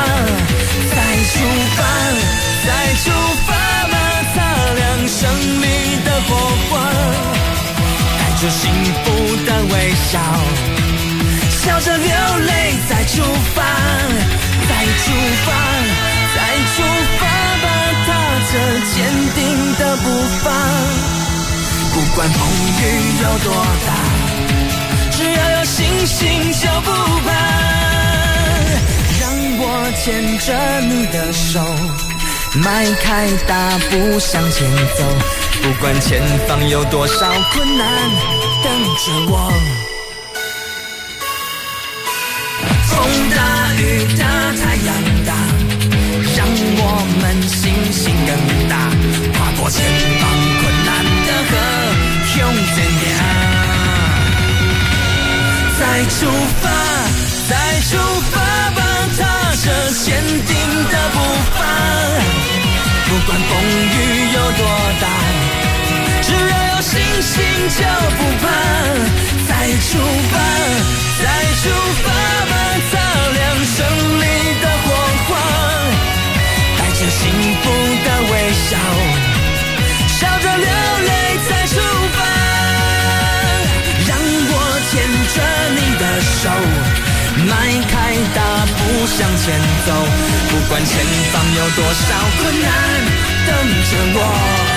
再出发吧，擦亮胜利的火花，带着幸福的微笑，笑着流泪再出发。再出发吧，踏着坚定的步伐，不管风雨有多大，只要有信心就不怕。让我牵着你的手，迈开大步向前走，不管前方有多少困难等着我。风大雨大太阳大，让我们信心更大，跨过前方困难的河，永远呀。再出发吧，踏着坚定的步伐，不管风雨有多大，只要有信心就不怕。再出发吧，擦亮胜利的火花，带着幸福的微笑，笑着流泪再出发。让我牵着你的手，迈开大步向前走，不管前方有多少困难等着我。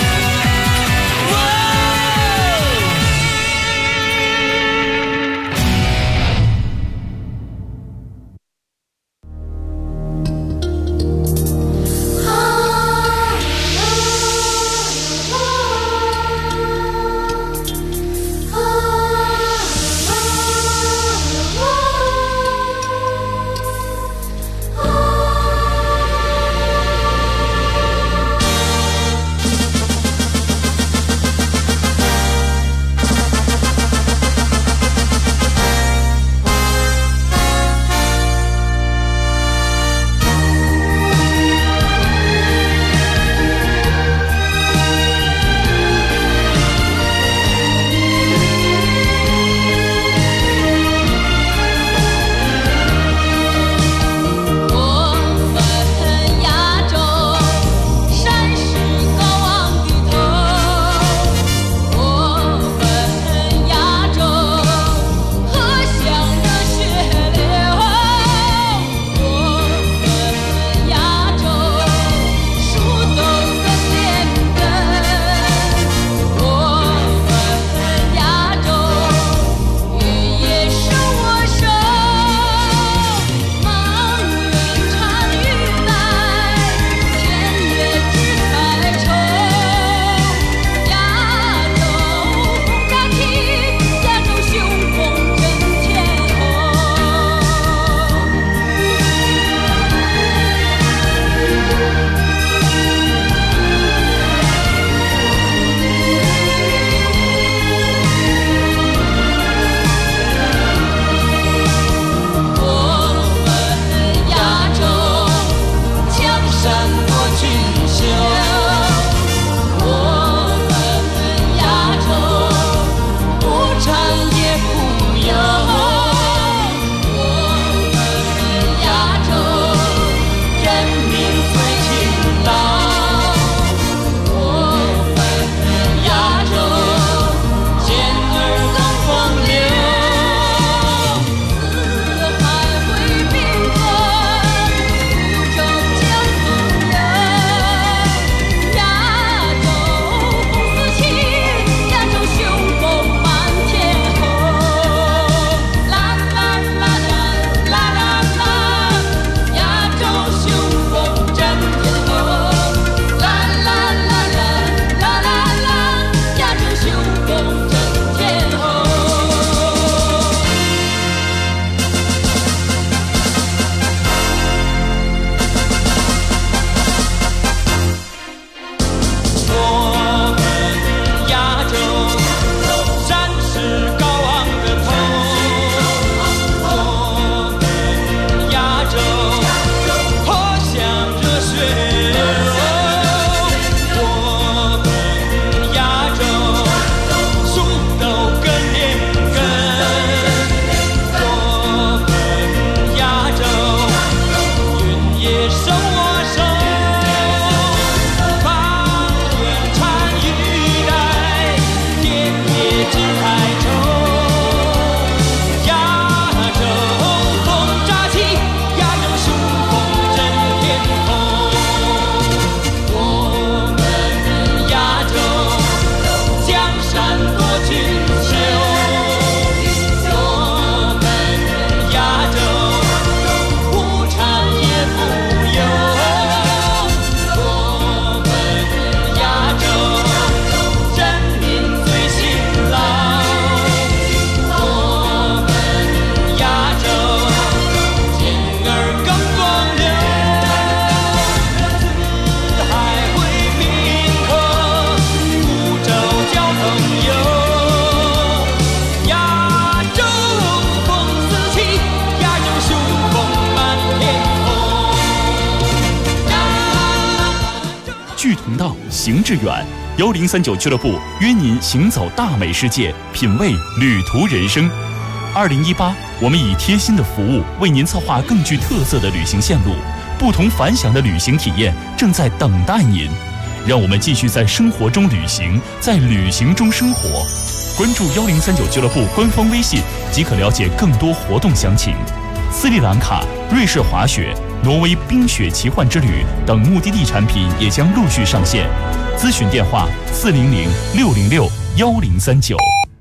行致远。1039俱乐部约您行走大美世界，品味旅途人生。2018，我们以贴心的服务为您策划更具特色的旅行线路，不同凡响的旅行体验正在等待您。让我们继续在生活中旅行，在旅行中生活。关注1039俱乐部官方微信即可了解更多活动详情。斯里兰卡、瑞士滑雪、挪威冰雪奇幻之旅等目的地产品也将陆续上线。咨询电话400-606-1039。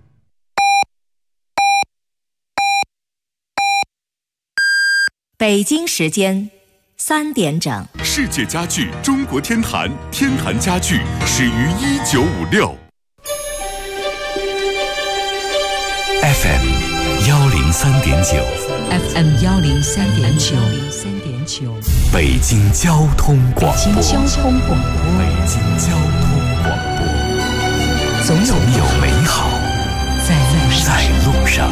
北京时间3点整。 世界家具中国天坛，天坛家具始于1956。 FM 103.9 FM 103.9 北京交通广播。 北京交通广播，总有美好在路上。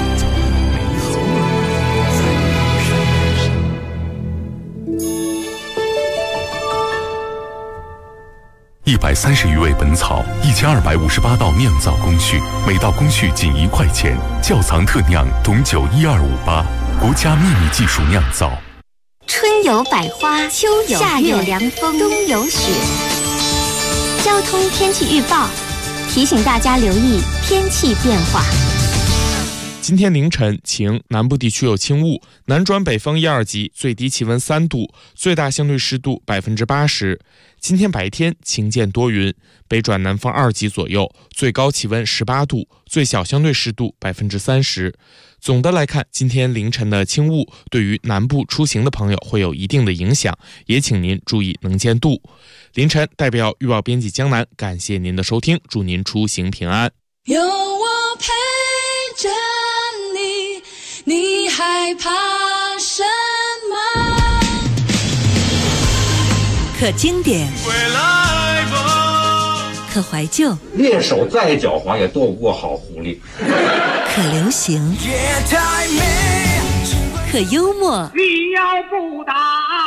130余味本草，1258道酿造工序，每道工序仅1块钱。窖藏特酿董酒12588，国家秘密技术酿造。 春有百花，秋有夏有凉风，冬有雪。交通天气预报提醒大家留意天气变化。 今天凌晨晴，南部地区有轻雾，南转北风1、2级，最低气温3度，最大相对湿度80%。今天白天晴间多云，北转南风2级左右，最高气温18度，最小相对湿度30%。总的来看，今天凌晨的轻雾对于南部出行的朋友会有一定的影响，也请您注意能见度。凌晨代表预报编辑江南，感谢您的收听，祝您出行平安。 有我陪着你，你害怕什么？ 可经典，可怀旧， 猎手再狡猾也斗不过好狐狸。 可流行，可幽默。 你要不打，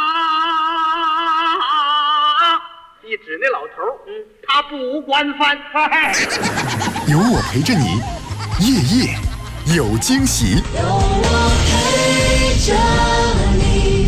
一指那老头，他不惯犯。 有我陪着你，夜夜有惊喜。 有我陪着你。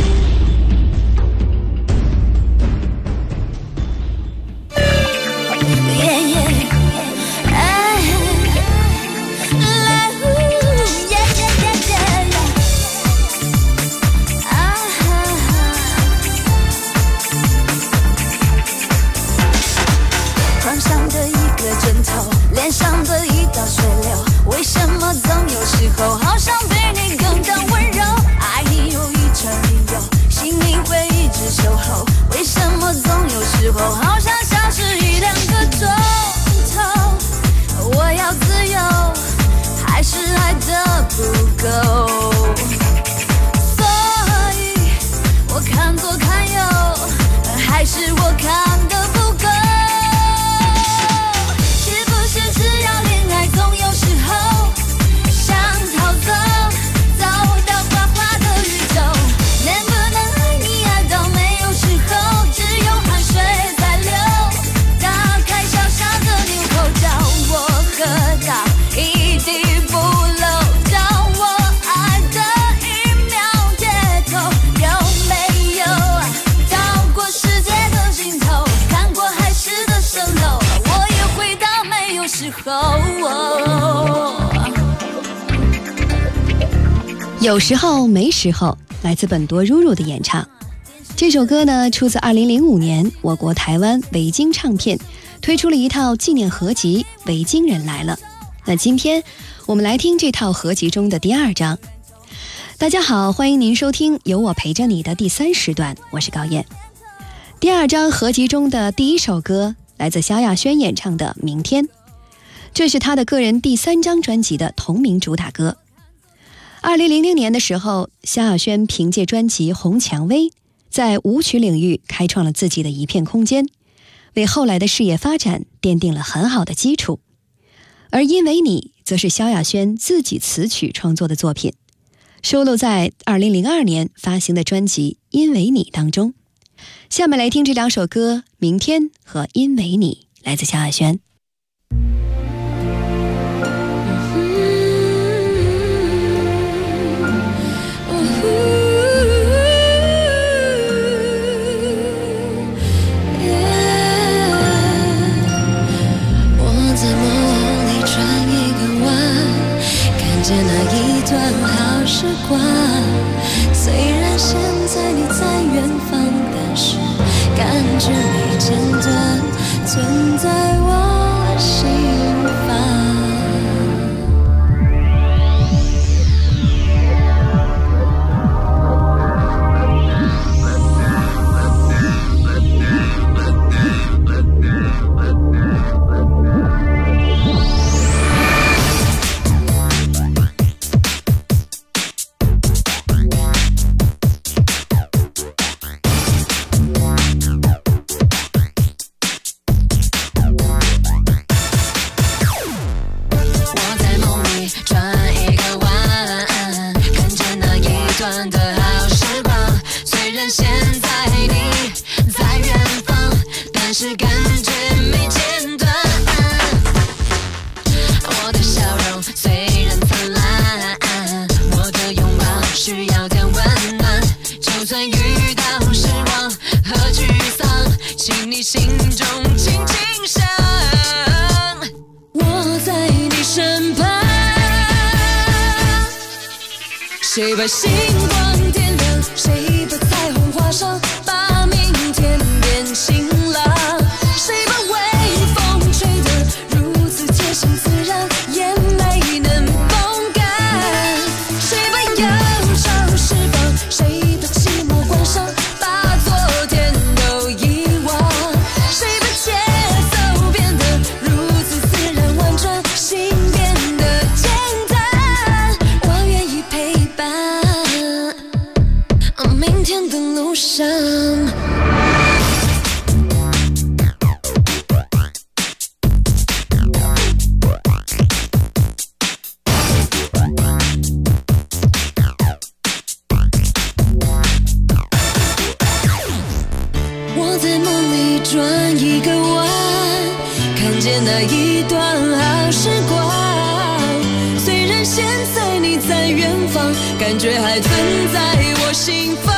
脸上的一道水流，为什么总有时候好像对你更加温柔？爱你有一程一游，心里会一直守候。为什么总有时候好像消失1、2个钟头？我要自由，还是爱的不够？所以我看左看右，还是我看的不够？ 有时候没时候，来自本多如如的演唱。这首歌呢，出自2005年我国台湾维京唱片推出了一套纪念合集《维京人来了》。那今天我们来听这套合集中的第2章。大家好，欢迎您收听有我陪着你的第3时段，我是高燕。第2章合集中的第1首歌来自萧亚轩演唱的《明天》，这是他的个人第3张专辑的同名主打歌。2000年的时候，萧亚轩凭借专辑《红蔷薇》在舞曲领域开创了自己的一片空间，为后来的事业发展奠定了很好的基础。而因为你则是萧亚轩自己词曲创作的作品，收录在2002年发行的专辑《因为你》当中。下面来听这2首歌， 明天和因为你，来自萧亚轩。 见那一段好时光，虽然现在你在远方，但是感觉没间断，存在我心房。谁把星光点亮？谁把彩虹画上？把明天变晴朗。谁把微风吹得如此贴心自然，也没能风干？谁把忧愁释放？谁把寂寞关上？把昨天都遗忘。谁把节奏变得如此自然婉转，心变得简单？我愿意陪伴。明天的路上，我在梦里转一个弯，看见那一段好时光。虽然现在你在远方，感觉还存在我心房。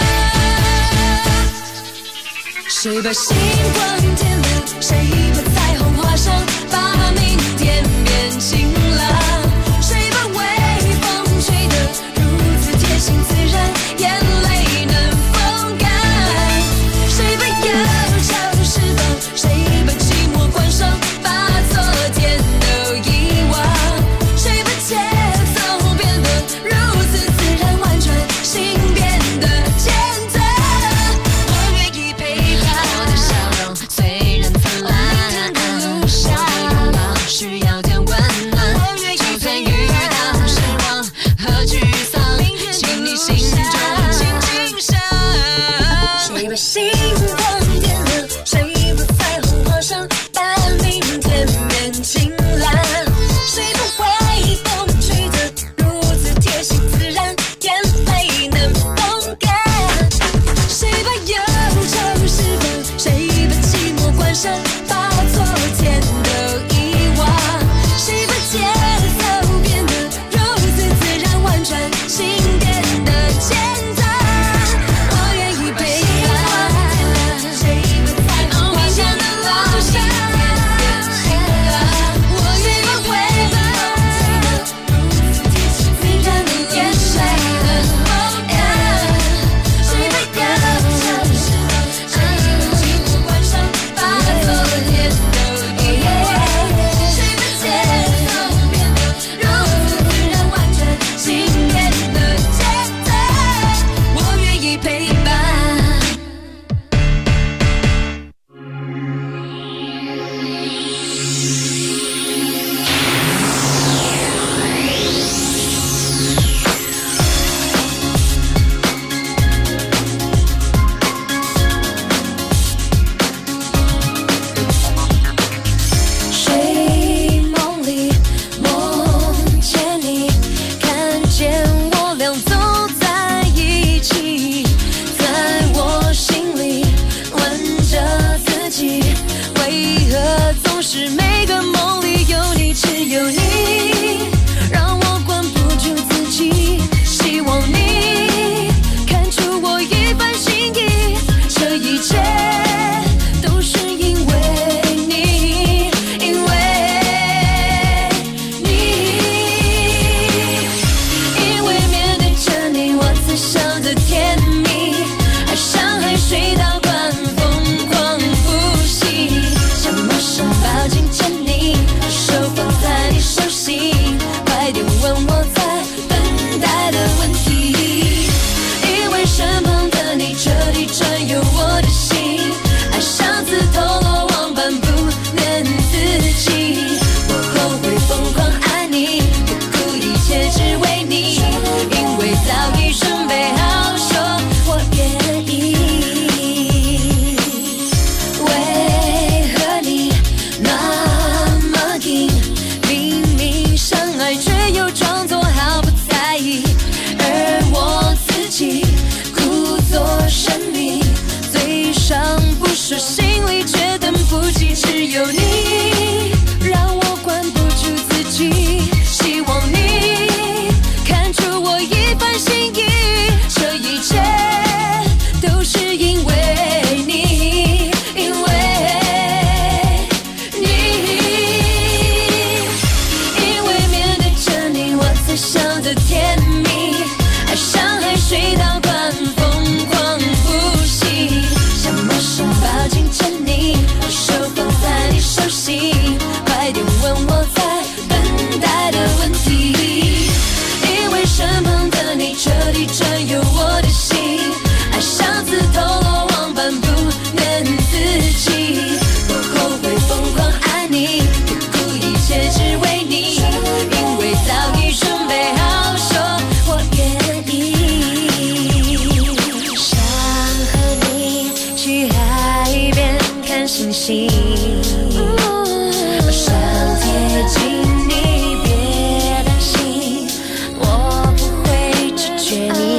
谁把星光点亮？谁把彩虹画上？把明天变晴朗。谁把微风吹得如此贴心自然，眼泪能风干？谁把忧愁释放？谁把寂寞关上？把昨天都遗忘。谁把节奏变得如此自然婉转，心变得简单？我愿意陪伴。我的笑容虽然灿烂，明天的路上。 快点问我在等待的问题。因为身旁的你彻底占有我的心，爱像自投罗网般不能自己。我后悔疯狂爱你，不顾一切只为你，因为早已准备好说我愿意。为何你那么硬，明明相爱却又装作毫不在意，而我自己故作神秘，嘴上不说，心里却等不及只有你，让我管不住自己。希望你看出我一番心意，这一切都是因为你，因为你，因为面对着你我才笑得甜蜜，爱像海水倒灌，疯狂呼吸，像陌生抱紧着你，把手放在你手心，快点问我在等待的问题。因为身旁的你彻底占有我的心，爱像自投罗网般不能自己。我后悔疯狂爱你，不顾一切只为你，因为早已准备好说我愿意。想和你去海边看星星，我想贴近你，别担心，我不会拒绝你，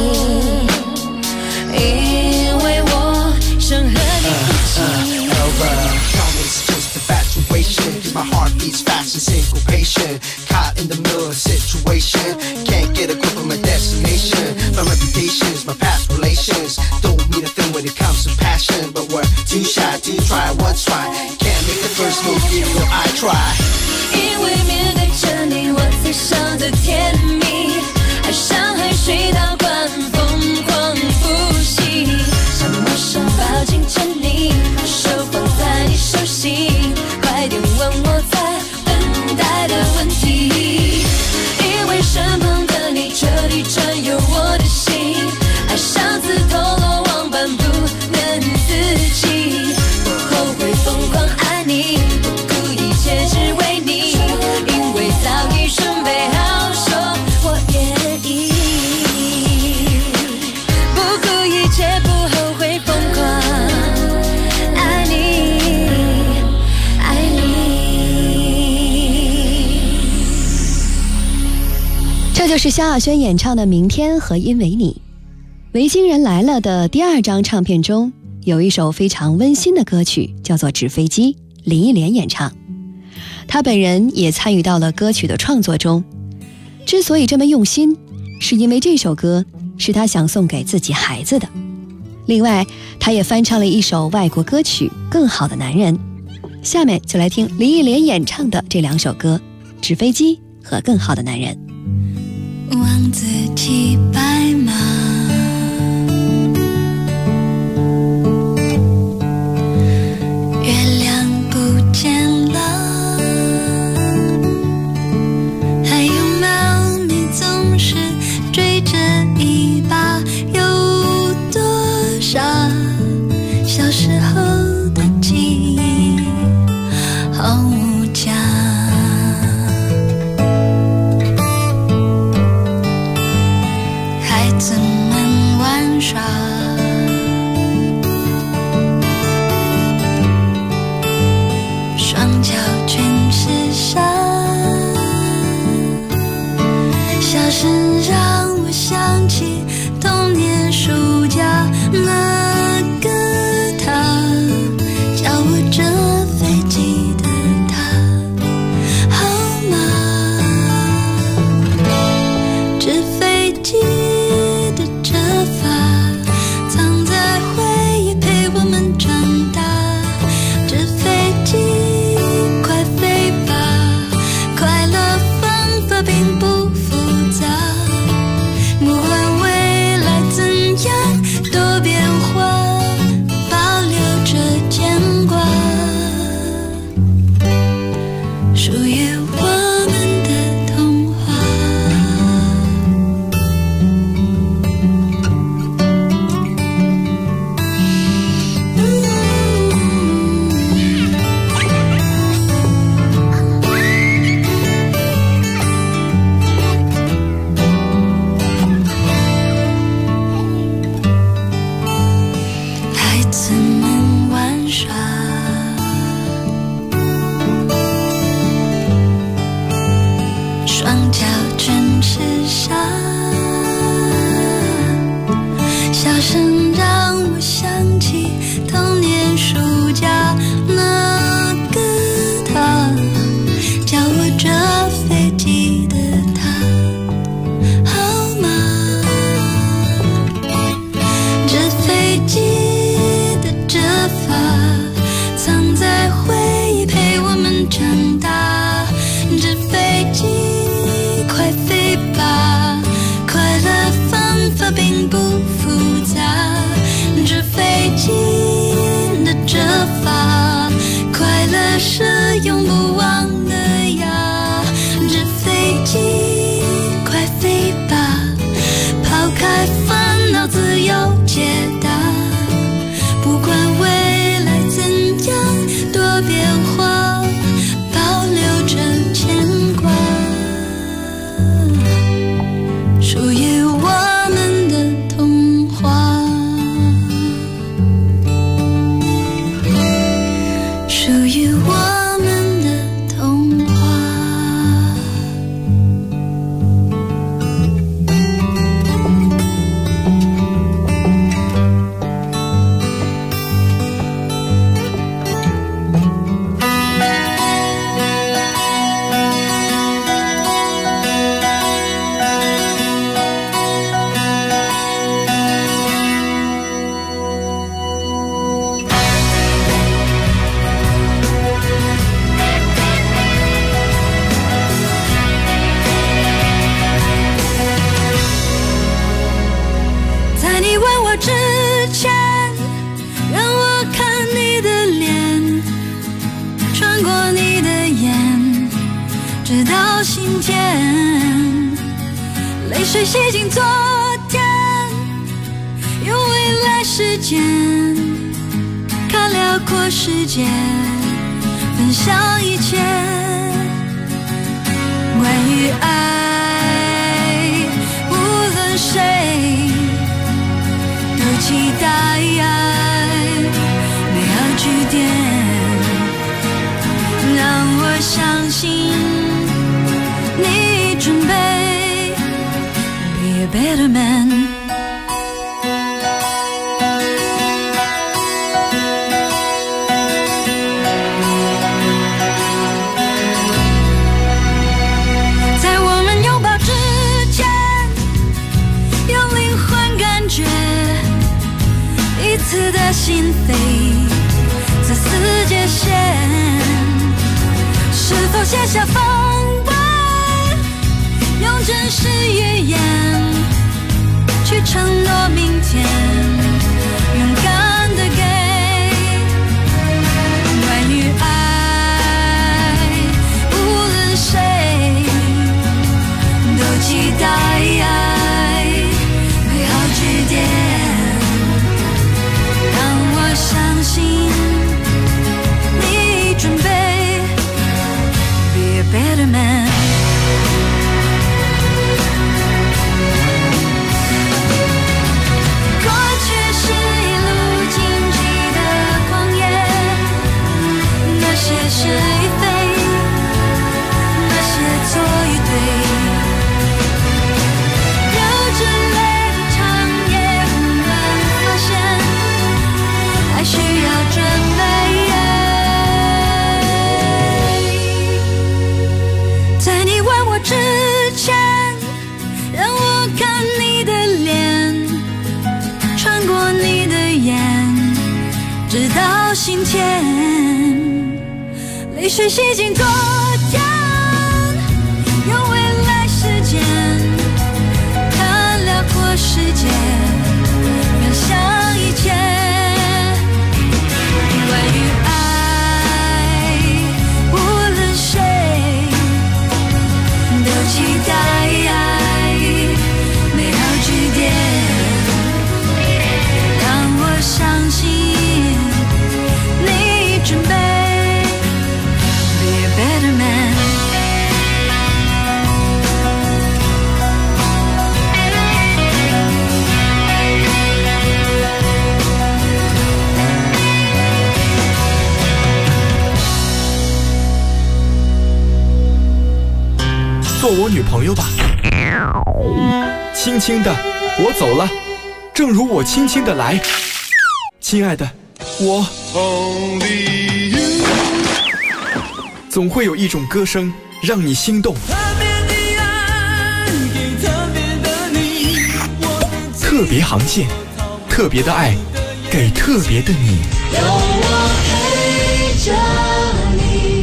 因为我想和你一起。 It's just infatuation, cause my heart beats fast and syncopation. Caught in the middle of a situation, can't get a grip of my destination. My reputation is my past relations, don't mean a thing when it comes to passion. But we're too shy to try once try, can't make the first move even though I try. 因为面对着你我才笑得甜蜜，爱像海水倒灌，疯狂呼吸，像陌生抱紧着你，把手放在你手心，快点问我在等待的问题。因为身旁的你彻底占有我的心，爱像自投罗网般不能自己。我后悔疯狂爱你，不顾一切只为你，因为早已准备好说我愿意，不顾一切不后悔疯狂爱你，爱你。 这就是萧亚轩演唱的《明天》和《因为你》。维京人来了的第2张唱片中有一首非常温馨的歌曲，叫做《纸飞机》，林忆莲演唱。她本人也参与到了歌曲的创作中。之所以这么用心，是因为这首歌是她想送给自己孩子的。另外，她也翻唱了一首外国歌曲《更好的男人》。下面就来听林忆莲演唱的这2首歌，《纸飞机》和《更好的男人》。 王子骑白马，月亮不见了，还有没有你总是追着一把，有多少小时候的记忆好无价。孩子们玩耍，双脚全是沙，笑声让我想起童年暑假，那个他教我折飞机的他，好吗？纸飞机的折法藏在回忆陪我们长大，纸飞机快飞吧，快乐方法并不复杂。 泪水洗净昨天，用未来时间看辽阔世界，分享一切。关于爱，无论谁都期待美好句点，让我相信你准备 Be a better man。的心扉，这世界线，是否写下风纹？用真实语言去承诺明天，勇敢的给。关于爱，无论谁都期待美好句点。相信你准备 Be a better man。 过去是一路荆棘的旷野，那些是与非，那些错与对，流着泪的长夜，我们发现还需要准备，在你问我之前，让我看你的脸，穿过你的眼，直到心田，泪水洗净昨天，用未来时间看辽阔世界，分享一切。关于爱，无论谁都期待美好句点，让我相信你准备 Be a better man。 做我女朋友吧，轻轻的，我走了，正如我轻轻的来。亲爱的，我总会有一种歌声让你心动。特别航线，特别的爱，给特别的你。 有我陪着你。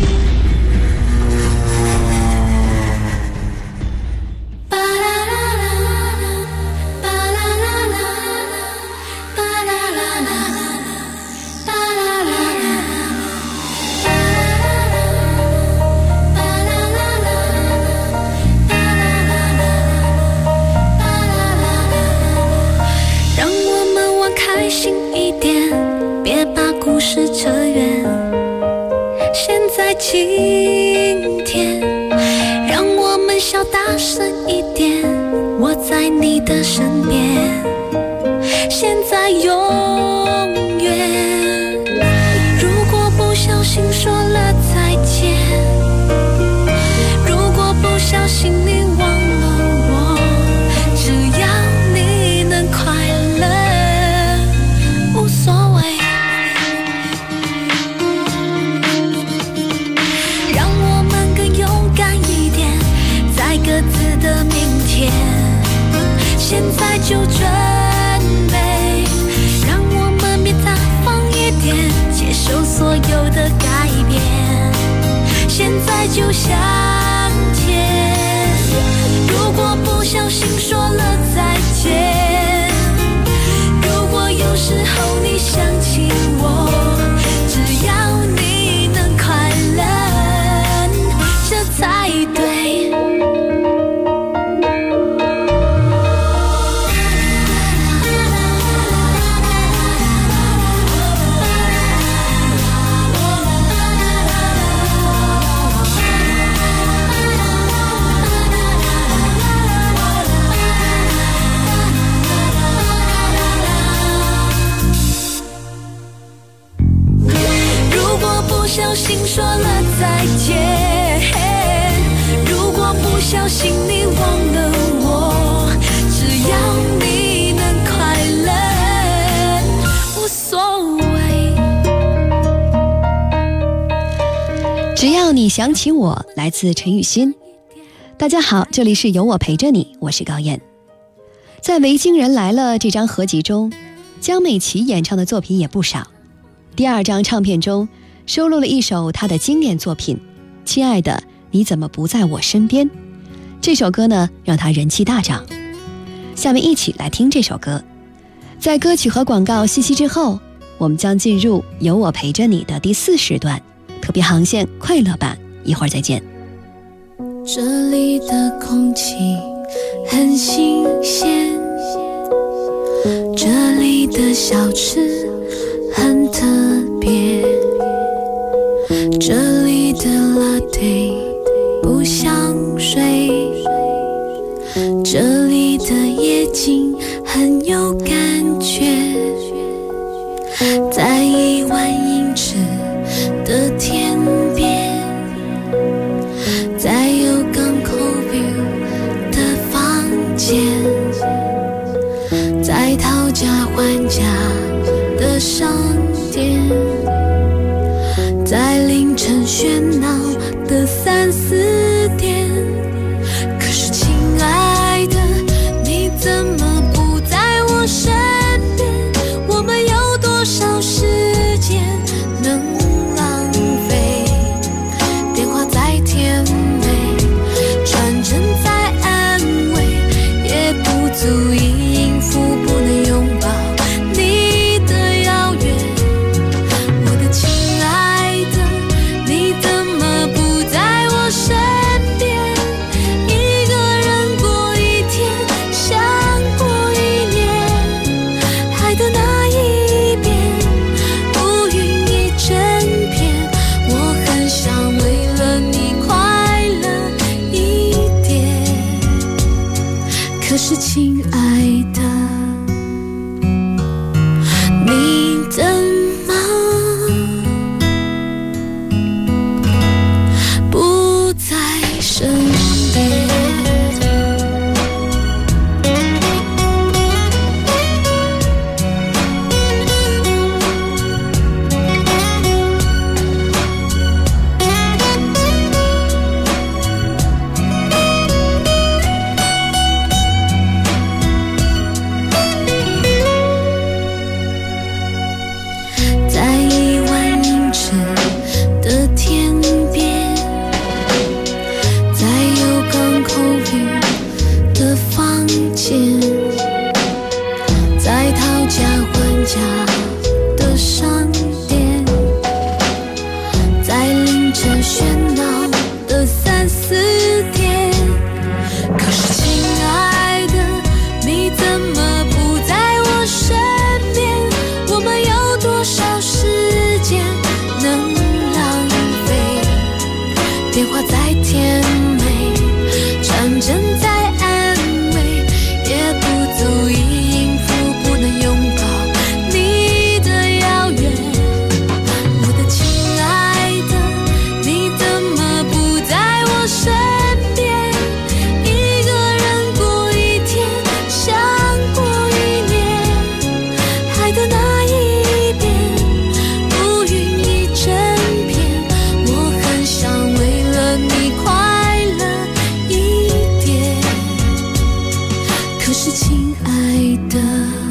是扯远，现在今天，让我们笑大声一点。我在你的身边，现在永远。如果不小心说了再见，如果不小心你忘了我，只要你能快乐，无所谓。各自的明天，现在就准备，让我们别大方一点，接受所有的改变，现在就向前。如果不小心说了再见，如果有时候你想起我，只要你能快乐，这才对。 你想起我，来自陈雨欣。大家好，这里是有我陪着你，我是高燕。在《维京人来了》这张合集中，江美琪演唱的作品也不少。第2张唱片中收录了一首她的经典作品《亲爱的，你怎么不在我身边》。这首歌呢，让她人气大涨。下面一起来听这首歌。在歌曲和广告信息之后，我们将进入有我陪着你的第4时段特别航线快乐版，一会儿再见。 这里的空气很新鲜，这里的小吃很特别，这里的 latte 不像水，这里的夜景很有感觉，在1万英尺的天边，在有港口 view 的房间，在讨价还价的商店，在凌晨喧闹的3、4点。可是亲爱的，你怎么不在我身边？我们有多少时间能浪费？电话再甜美，传真再安慰，也不足以应付不能拥抱你的遥远。我的亲爱的，你怎么不在我身边？一个人过一天，像过一年，爱的那一边，乌云一整片。我很想为了你快乐一点，可是亲爱的，你怎么不在身边？在1万英尺的天边，在有港口 view 的房间，在讨价还价的商店，在凌晨喧闹的3、4点。可是亲爱的，你怎么不在我身边？我们有多少时间能浪费？电话再甜美，传真再安慰，也不足以应付不能拥抱你的遥远。我的亲爱的，你怎么不在我身边？一个人过一天，像过一年，爱的那一边，乌云一整片。我很想为了你快乐一点，可是亲爱的，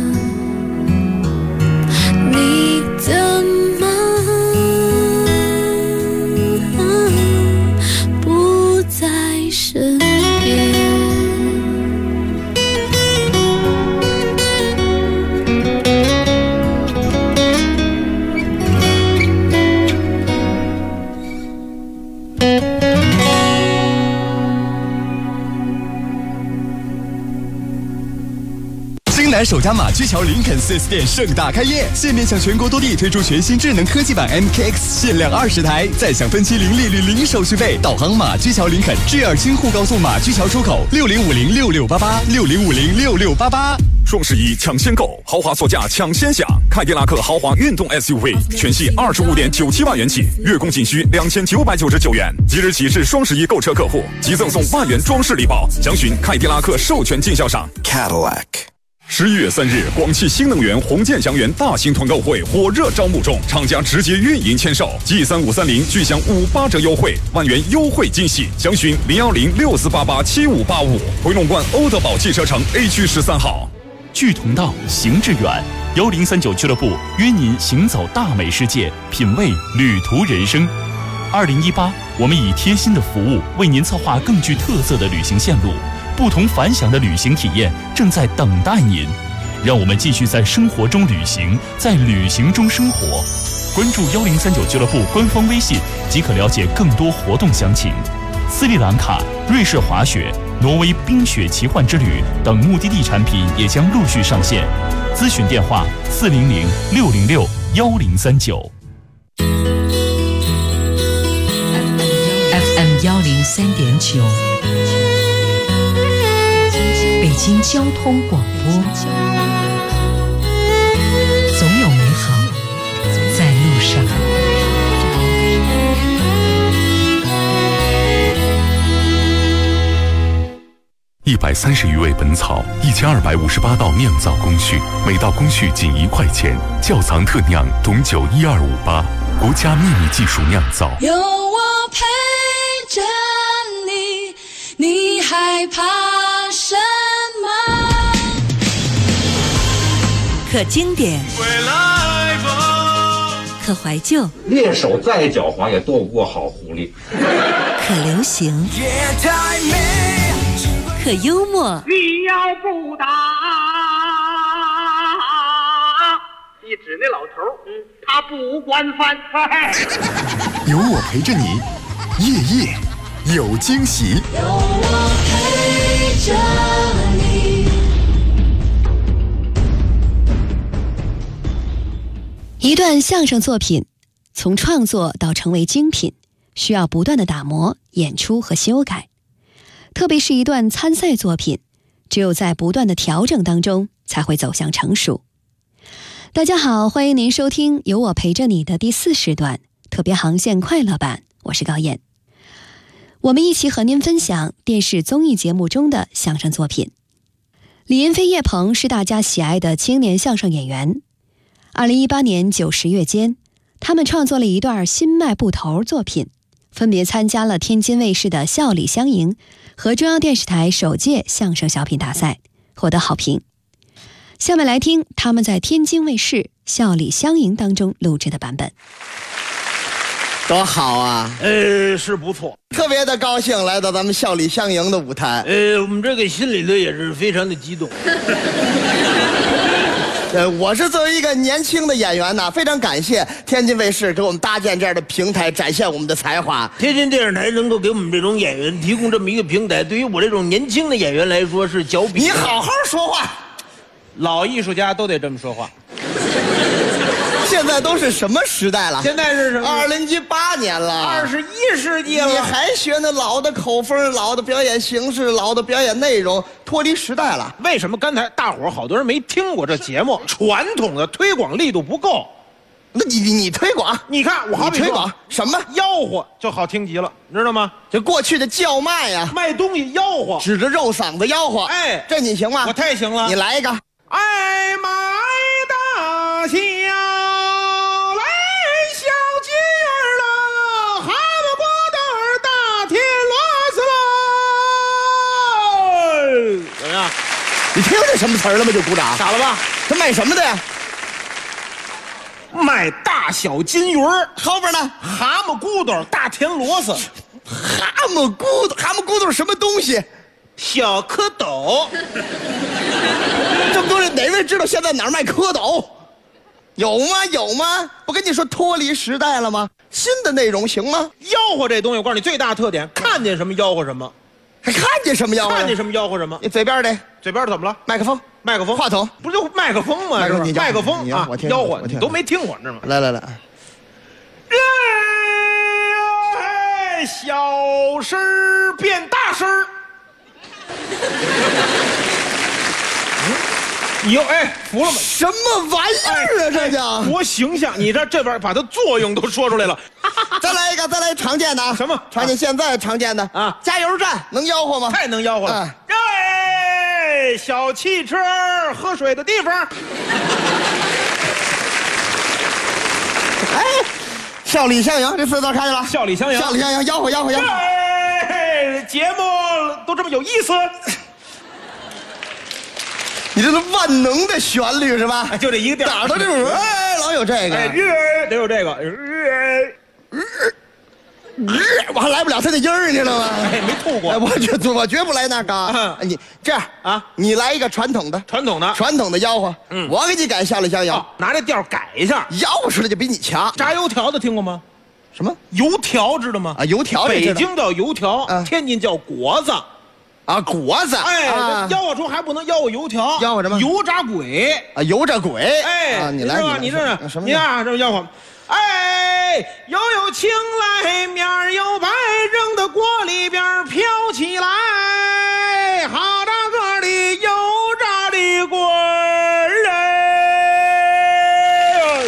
你怎么不在身边？ 京南首家马驹桥林肯 4S 店盛大开业，现面向全国多地推出全新智能科技版 MKX， 限量20台，再享分期零利率、零手续费。导航马驹桥林肯 G2 京沪高速马驹桥出口60506688，60506688。 双11抢先购，豪华座驾抢先享，凯迪拉克豪华运动 SUV 全系25.97万元起，月供仅需2999元。即日起至双11购车客户即赠送万元装饰礼包，详询凯迪拉克授权经销商 Cadillac。 11月3日，广汽新能源红箭祥源大型团购会火热招募中，厂家直接运营签售，G3530巨享58折优惠，万元优惠惊喜，详询01064887585，回龙观欧德宝汽车城 A 区13号。 聚同道，行致远，1039俱乐部约您行走大美世界，品味旅途人生。2018，我们以贴心的服务为您策划更具特色的旅行线路。不同凡响的旅行体验正在等待您，让我们继续在生活中旅行，在旅行中生活。关注1039俱乐部官方微信即可了解更多活动详情。斯里兰卡、瑞士滑雪、挪威冰雪奇幻之旅等目的地产品也将陆续上线。咨询电话400-606-1039。 FM 103.9。北京交通广播，总有美好在路上。 130余味本草，1258道酿造工序，每道工序仅1块钱。窖藏特酿董酒12588，国家秘密技术酿造。 有我陪着你，你害怕什么？ 可经典，可怀旧， 猎手再狡猾也斗不过好狐狸。 可流行，可幽默。 你要不打，一指那老头，他不惯犯。 有我陪着你，夜夜有惊喜。 有我陪着你。 一段相声作品，从创作到成为精品，需要不断的打磨、演出和修改。特别是一段参赛作品，只有在不断的调整当中，才会走向成熟。大家好，欢迎您收听有我陪着你的第4时段特别航线快乐版，我是高燕。我们一起和您分享电视综艺节目中的相声作品。李云飞、叶鹏是大家喜爱的青年相声演员。2018年9、10月间，他们创作了一段新迈步头作品，分别参加了天津卫视的笑里相迎和中央电视台首届相声小品大赛，获得好评。下面来听他们在天津卫视笑里相迎当中录制的版本。 多好啊！ 是不错， 特别的高兴来到咱们笑里相迎的舞台。 我们这个心里头也是非常的激动。 我是作为一个年轻的演员呢，非常感谢天津卫视给我们搭建这样的平台，展现我们的才华。 天津电视台能够给我们这种演员提供这么一个平台，对于我这种年轻的演员来说是脚比。 你好好说话， 老艺术家都得这么说话。 现在都是什么时代了？ 现在是什么 ？2018年了 ，21世纪了， 你还学那老的口风、老的表演形式、老的表演内容，脱离时代了。 为什么刚才大伙儿好多人没听过这节目？传统的推广力度不够。 那你推广？ 你看我好比推广什么？ 吆喝就好听极了，你知道吗？ 这过去的叫卖呀， 卖东西吆喝， 指着肉嗓子吆喝。 哎， 这你行吗？ 我太行了。 你来一个。 哎买大小。 你听见什么词儿了吗？就鼓掌， 傻了吧？ 他卖什么的呀？ 卖大小金鱼儿， 后边呢？ 蛤蟆骨头、大田螺丝。 蛤蟆骨头是什么东西？ 小蝌蚪。 这么多人，哪位知道现在哪儿卖蝌蚪？有吗？不跟你说脱离时代了吗？新的内容行吗？ 吆喝这东西，我告诉你最大特点，看见什么吆喝什么。 还看见什么吆喝？ 看见什么吆喝什么？ 你嘴边的， 嘴边怎么了？ 麦克风，话筒， 不就麦克风吗？麦克风啊，吆喝你都没听过，知道吗？ 来， 小声变大声。以后服了吗？ 什么玩意儿啊？这叫多形象！你这边把它作用都说出来了。 再来一个常见的。 什么？ 现在常见的啊！加油站能吆喝吗？ 太能吆喝了。 小汽车喝水的地方。 哎，笑里相迎，这4字看见了？ 笑里相迎， 笑里相迎，吆喝吆喝吆喝。 哎，节目都这么有意思。 你这是万能的旋律是吧？ 就这一个调， 哪儿都这种，哎，老有这个， 哎，得有这个， 我还来不了他的音儿，你知道吗？ 哎，没吐过。 哎，我绝不来那个。你这样啊，你来一个传统的吆喝，我给你改笑里相迎， 拿这调改一下， 吆喝出来就比你强。 炸油条的听过吗？ 什么油条知道吗？ 啊，油条， 北京叫油条，天津叫果子。 啊，果子， 哎，吆喝出还不能吆喝油条， 吆喝什么？ 油炸鬼啊，油炸鬼， 哎， 你来， 你这什么？ 你看这么吆喝，哎，油有青来，面有白，扔到锅里边飘起来，好大个的油炸的鬼儿哎！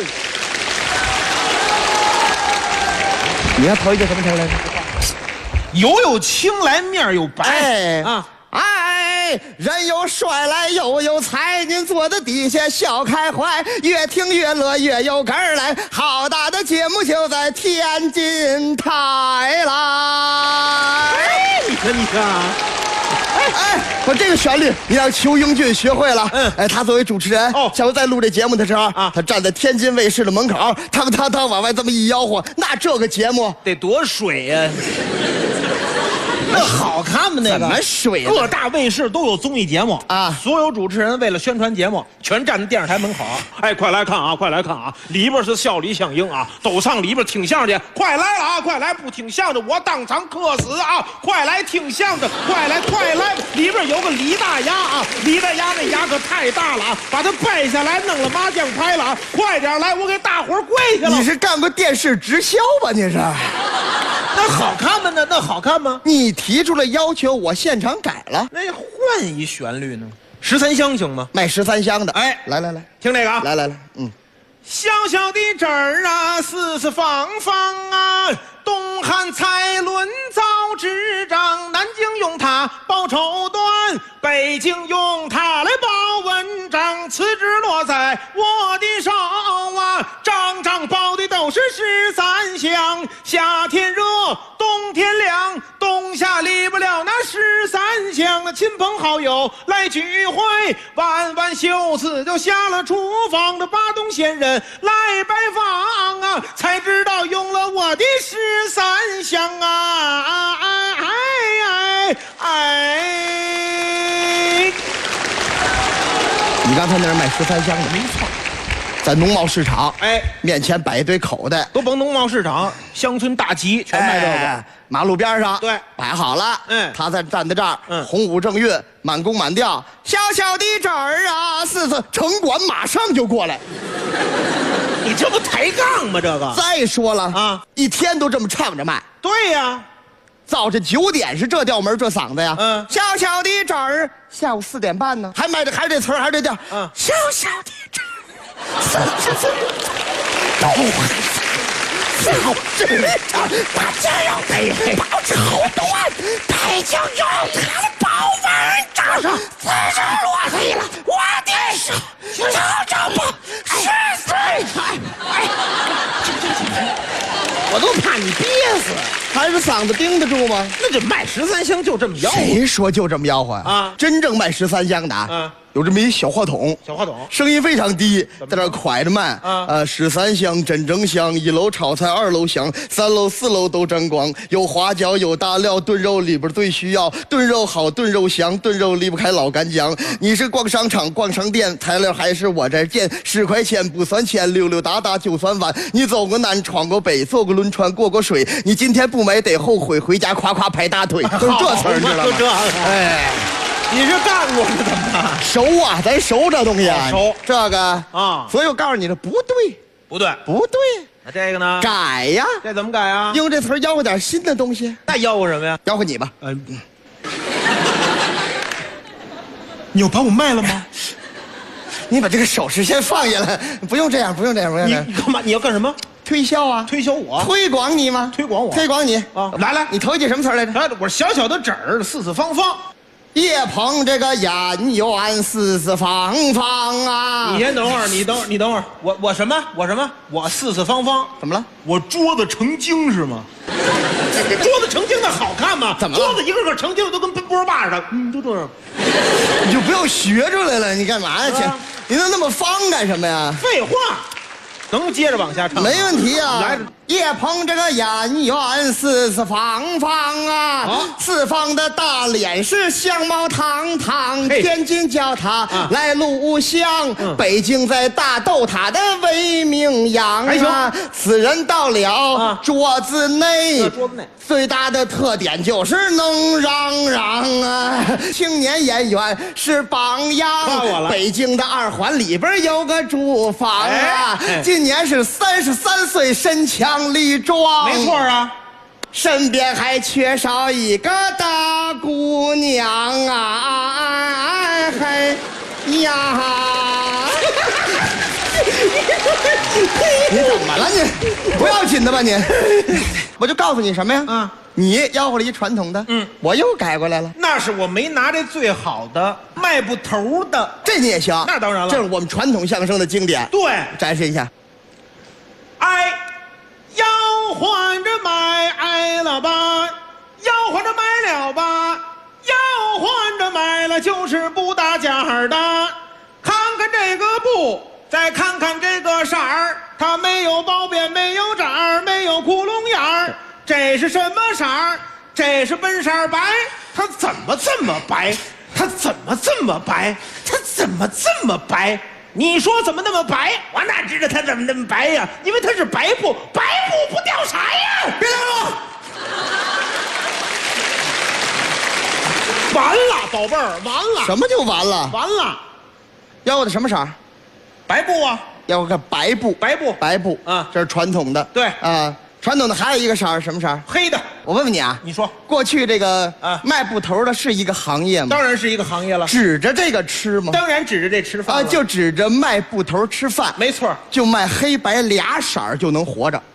你要头一句什么词来着？ 油有青来，面有白， 哎啊。哎，人有衰来又有才，您坐在底下笑开怀，越听越乐，越有根儿来。好大的节目就在天津台来。 哎，你看， 哎，我这个旋律你让裘英俊学会了。哎，他作为主持人，下回在录这节目的时候啊，他站在天津卫视的门口，当往外这么一吆喝，那这个节目得多水呀！那好看吗？那个怎么水？ 各大卫视都有综艺节目啊，所有主持人为了宣传节目，全站在电视台门口。哎，快来看啊，快来看啊！里边是笑里相迎啊，都上里边听相声去。快来了啊，快来！不听相声我当场磕死啊！快来听相声，快来！里边有个李大牙啊，李大牙那牙可太大了啊，把他掰下来弄了麻将牌了啊！快点来，我给大伙跪下了。 你是干过电视直销吧？你是？ 那好看吗？那好看吗？ 你提出了要求，我现场改了。 那换一旋律呢？13香行吗？ 卖13香的。 哎， 来， 听这个啊！ 来， 小小的针儿啊，四四方方啊，东汉蔡伦造纸张，南京用它包绸缎，北京用它来包文章，辞职落在我的手啊，张包的都是13香，夏天热，冬天凉，冬夏离不了那13香啊，亲朋好友来聚会，晚修辞就下了厨房的巴东仙人来拜访啊，才知道用了我的13香啊！ 你刚才那是卖13香的， 没错， 在农贸市场， 哎， 面前摆一堆口袋， 都甭农贸市场，乡村大集全卖这个。 马路边上， 对， 摆好了，他站在这儿，洪武正韵，满弓满调，小小的针儿啊，四四，城管马上就过来。 你这不抬杠吗？这个。 再说了啊，一天都这么唱着卖。 对呀， 早晨9点是这调门这嗓子呀。小小的针儿，下午4点半呢，还卖这还这词儿还这调。小小的针儿，都小纸张，大家要背背包绸缎，北京用它的包文章，辞职落地了，我的手就不10岁。 我都怕你憋死， 还是嗓子盯得住吗？ 那这卖13香就这么吆喝？ 谁说就这么吆喝呀？啊，真正卖13香的啊，有这么一小话筒，声音非常低，在那蒯着卖13香真正香，1楼炒菜，2楼香，3楼4楼都沾光，有花椒有大料，炖肉里边最需要，炖肉好炖肉香，炖肉离不开老干姜。你是逛商场逛商店，材料还是我这见，10块钱不算钱，溜溜达达就算完。你走过南闯过北，坐过轮船过过水，你今天不买得后悔，回家夸夸拍大腿，都是这词儿，知道吗？哎。 你是干过的怎么？ 熟啊，咱熟这东西啊， 熟这个啊，所以我告诉你这不对， 不对。那这个呢？ 改呀， 这怎么改啊？ 用这词吆喝点新的东西。 那吆喝什么呀？ 吆喝你吧。 你要把我卖了吗？ 你把这个手势先放下来，不用这样。你干嘛？你要干什么？ 推销啊！ 推销我？ 推广你吗？ 推广我？ 推广你啊！来， 你头一句什么词来着？ 我小小的纸儿，四四方方。 叶捧这个演员四四方方啊！ 你先等会儿，你等会儿，我什么？我四四方方怎么了？ 我桌子成精是吗？桌子成精的好看吗？ 怎么了？ 桌子一个个成精的都跟奔波霸似的，就这样。 你就不要学出来了，你干嘛呀？姐，你那么方干什么呀？ 废话，能接着往下唱？ 没问题啊。 来， 叶捧这个演员四四方方啊，四方的大脸是相貌堂堂，天津叫他来录像，北京在大豆塔的为名扬啊。此人到了桌子内，最大的特点就是能嚷啊。青年演员是榜样，北京的二环里边有个住房啊，今年是33岁，身强力壮。 没错啊， 身边还缺少一个大姑娘啊，还呀。你怎么了你？不要紧的吧你？我就告诉你什么呀？你吆喝了一传统的，我又改过来了。 那是我没拿这最好的迈不头的， 这你也行？ 那当然了， 这是我们传统相声的经典。 对， 展示一下。 哎，吆喝着买了吧，吆喝着买了吧，吆喝着买了就是不搭价的。看看这个布，再看看这个色儿，它没有包边，没有褶儿，没有窟窿眼儿。这是什么色儿？这是本色白。它怎么这么白？它怎么这么白？它怎么这么白？你说怎么那么白？我哪知道它怎么那么白呀？因为它是白布，白布不掉色呀！别来了！完了，宝贝儿，完了！ 什么就完了？ 完了！ 要我的什么色？ 白布啊！ 要个白布，白布啊！这是传统的。 对啊，传统的还有一个色儿，什么色？ 黑的。 我问问你啊， 你说过去这个卖布头的是一个行业吗？ 当然是一个行业了。 指着这个吃吗？ 当然指着这吃饭啊，就指着卖布头吃饭。 没错， 就卖黑白俩色儿就能活着。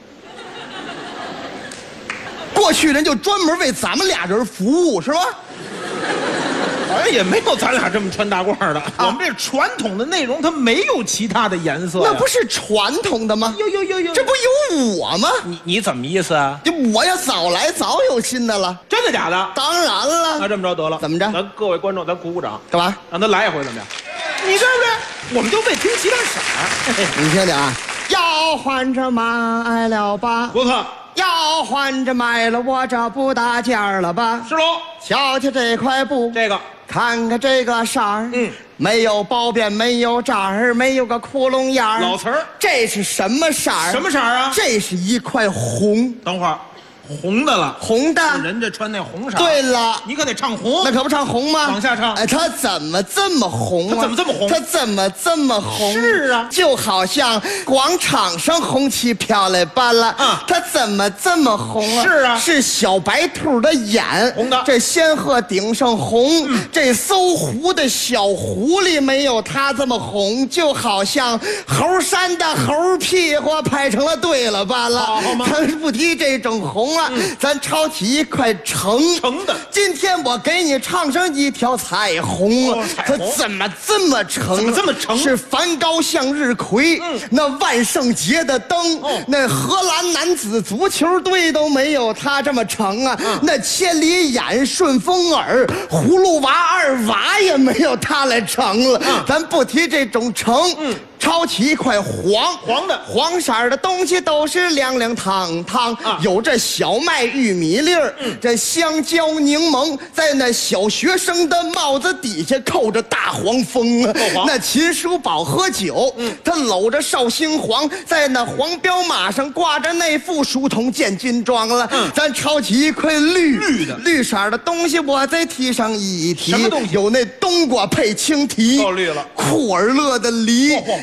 过去人就专门为咱们俩人服务，是吧？ 哎，也没有咱俩这么穿大褂的。我们这传统的内容它没有其他的颜色。 那不是传统的吗？ 有， 这不有我吗？ 你怎么意思啊？ 就我要早来早有新的了。 真的假的？ 当然了。 那这么着得了， 怎么着？ 咱各位观众，咱鼓鼓掌， 干嘛？ 让他来一回怎么样？你对不对？我们就为听其他色儿。 你听听啊，要换着买了吧？ 不错。 要换着买了，我这不搭价了吧？ 是喽。 瞧瞧这块布， 这个， 看看这个色儿，没有包边，没有褶儿，没有个窟窿眼儿。 老词儿。 这是什么色儿？ 什么色儿啊？ 这是一块红。 等会儿。红的了， 红的， 人家穿那红色。 对了， 你可得唱红， 那可不唱红吗？ 往下唱。 哎，他怎么这么红啊？ 他怎么这么红？ 他怎么这么红？ 是啊， 就好像广场上红旗飘来罢了。他怎么这么红啊？ 是啊， 是小白兔的眼， 红的。 这仙鹤顶上红，这搜狐的小狐狸没有它这么红，就好像猴山的猴屁股排成了队了罢了。 好吗？ 咱不提这种红。咱抄起一块橙的， 今天我给你唱上一条彩虹了。它怎么这么橙？ 怎么这么橙？ 是梵高向日葵，那万圣节的灯，那荷兰男子足球队都没有它这么橙啊。那千里眼、顺风耳、葫芦娃二娃也没有它来橙了。咱不提这种橙。抄起一块黄色的东西都是亮亮堂堂，有这小麦、玉米粒儿，这香蕉、柠檬，在那小学生的帽子底下扣着大黄蜂啊。那秦叔宝喝酒，他搂着绍兴黄，在那黄骠马上挂着那副书童见金装了。咱抄起一块绿色的东西，我再提上一提， 什么东西？ 有那冬瓜配青提， 够绿了。 库尔勒的梨。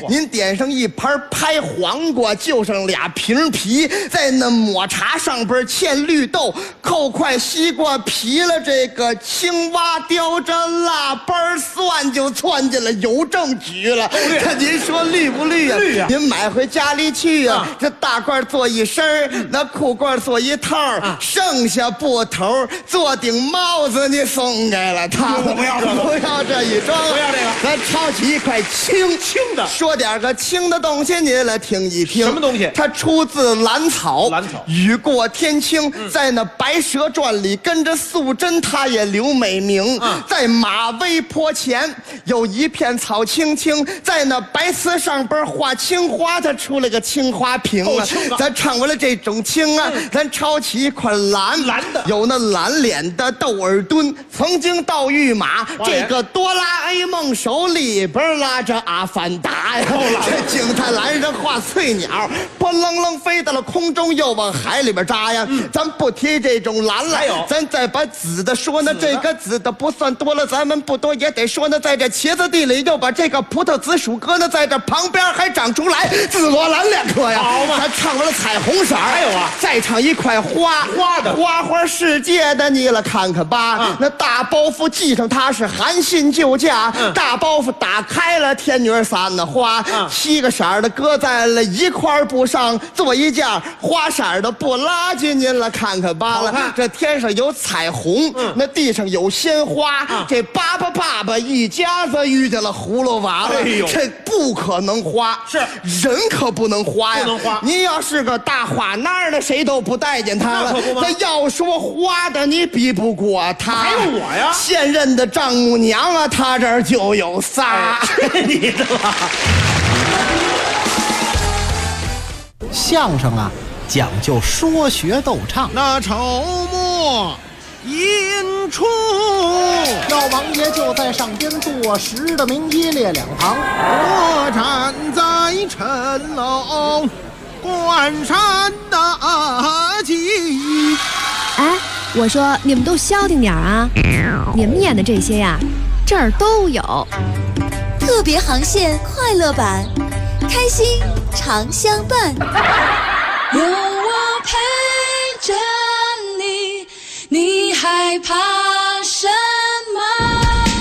您点上一盘拍黄瓜，就剩俩瓶皮，在那抹茶上边嵌绿豆，扣块西瓜皮了，这个青蛙叼着腊八蒜就窜进了邮政局了。这您说绿不绿啊？绿啊！您买回家里去啊，这大褂做一身，那裤褂做一套，剩下布头做顶帽子，你送给了他。 不要这个， 不要这一装， 不要这个， 咱抄起一块轻的，说点个轻的东西，您来听一听。 什么东西？ 它出自兰草。 兰草， 雨过天晴，在那《白蛇传》里跟着素贞，他也留美名。在马嵬坡前有一片草青青，在那白瓷上边画青花，它出了个青花瓶啊。咱唱完了这种青啊，咱抄起一块蓝的， 有那蓝脸的窦尔敦，曾经盗御马，这个哆啦 A 梦手里边拉着阿凡达呀。这景泰蓝上画翠鸟，波楞楞飞到了空中，又往海里边扎呀。咱不提这种蓝了，咱再把紫的说呢，这个紫的不算多了，咱们不多也得说呢，在这茄子地里又把这个葡萄紫薯搁呢，在这旁边还长出来紫罗兰2颗呀。好嘛，咱唱完了彩虹色，还有啊，再唱一块花的花世界的，你来看看吧。那大包袱系上它是韩信救驾，大包袱打开了天女伞的花，7个色的搁在了一块布上，做一件花色的布拉进您了看看吧了。这天上有彩虹，那地上有鲜花，这爸爸一家子遇见了葫芦娃了。这不可能花，是人可不能花呀，不能花。您要是个大花男的，谁都不待见他了。那可不吗？那要说花的，你比不过他。还有我呀，现任的丈母娘啊，他这儿就有仨。你的吧。 相声啊，讲究说学逗唱。 那筹末引出， 老王爷就在上边坐实的名一列两旁， 我站在陈楼关山大吉。 哎，我说你们都消停点啊！你们演的这些呀，这儿都有。 特别航线快乐版，开心常相伴。有我陪着你，你害怕什么？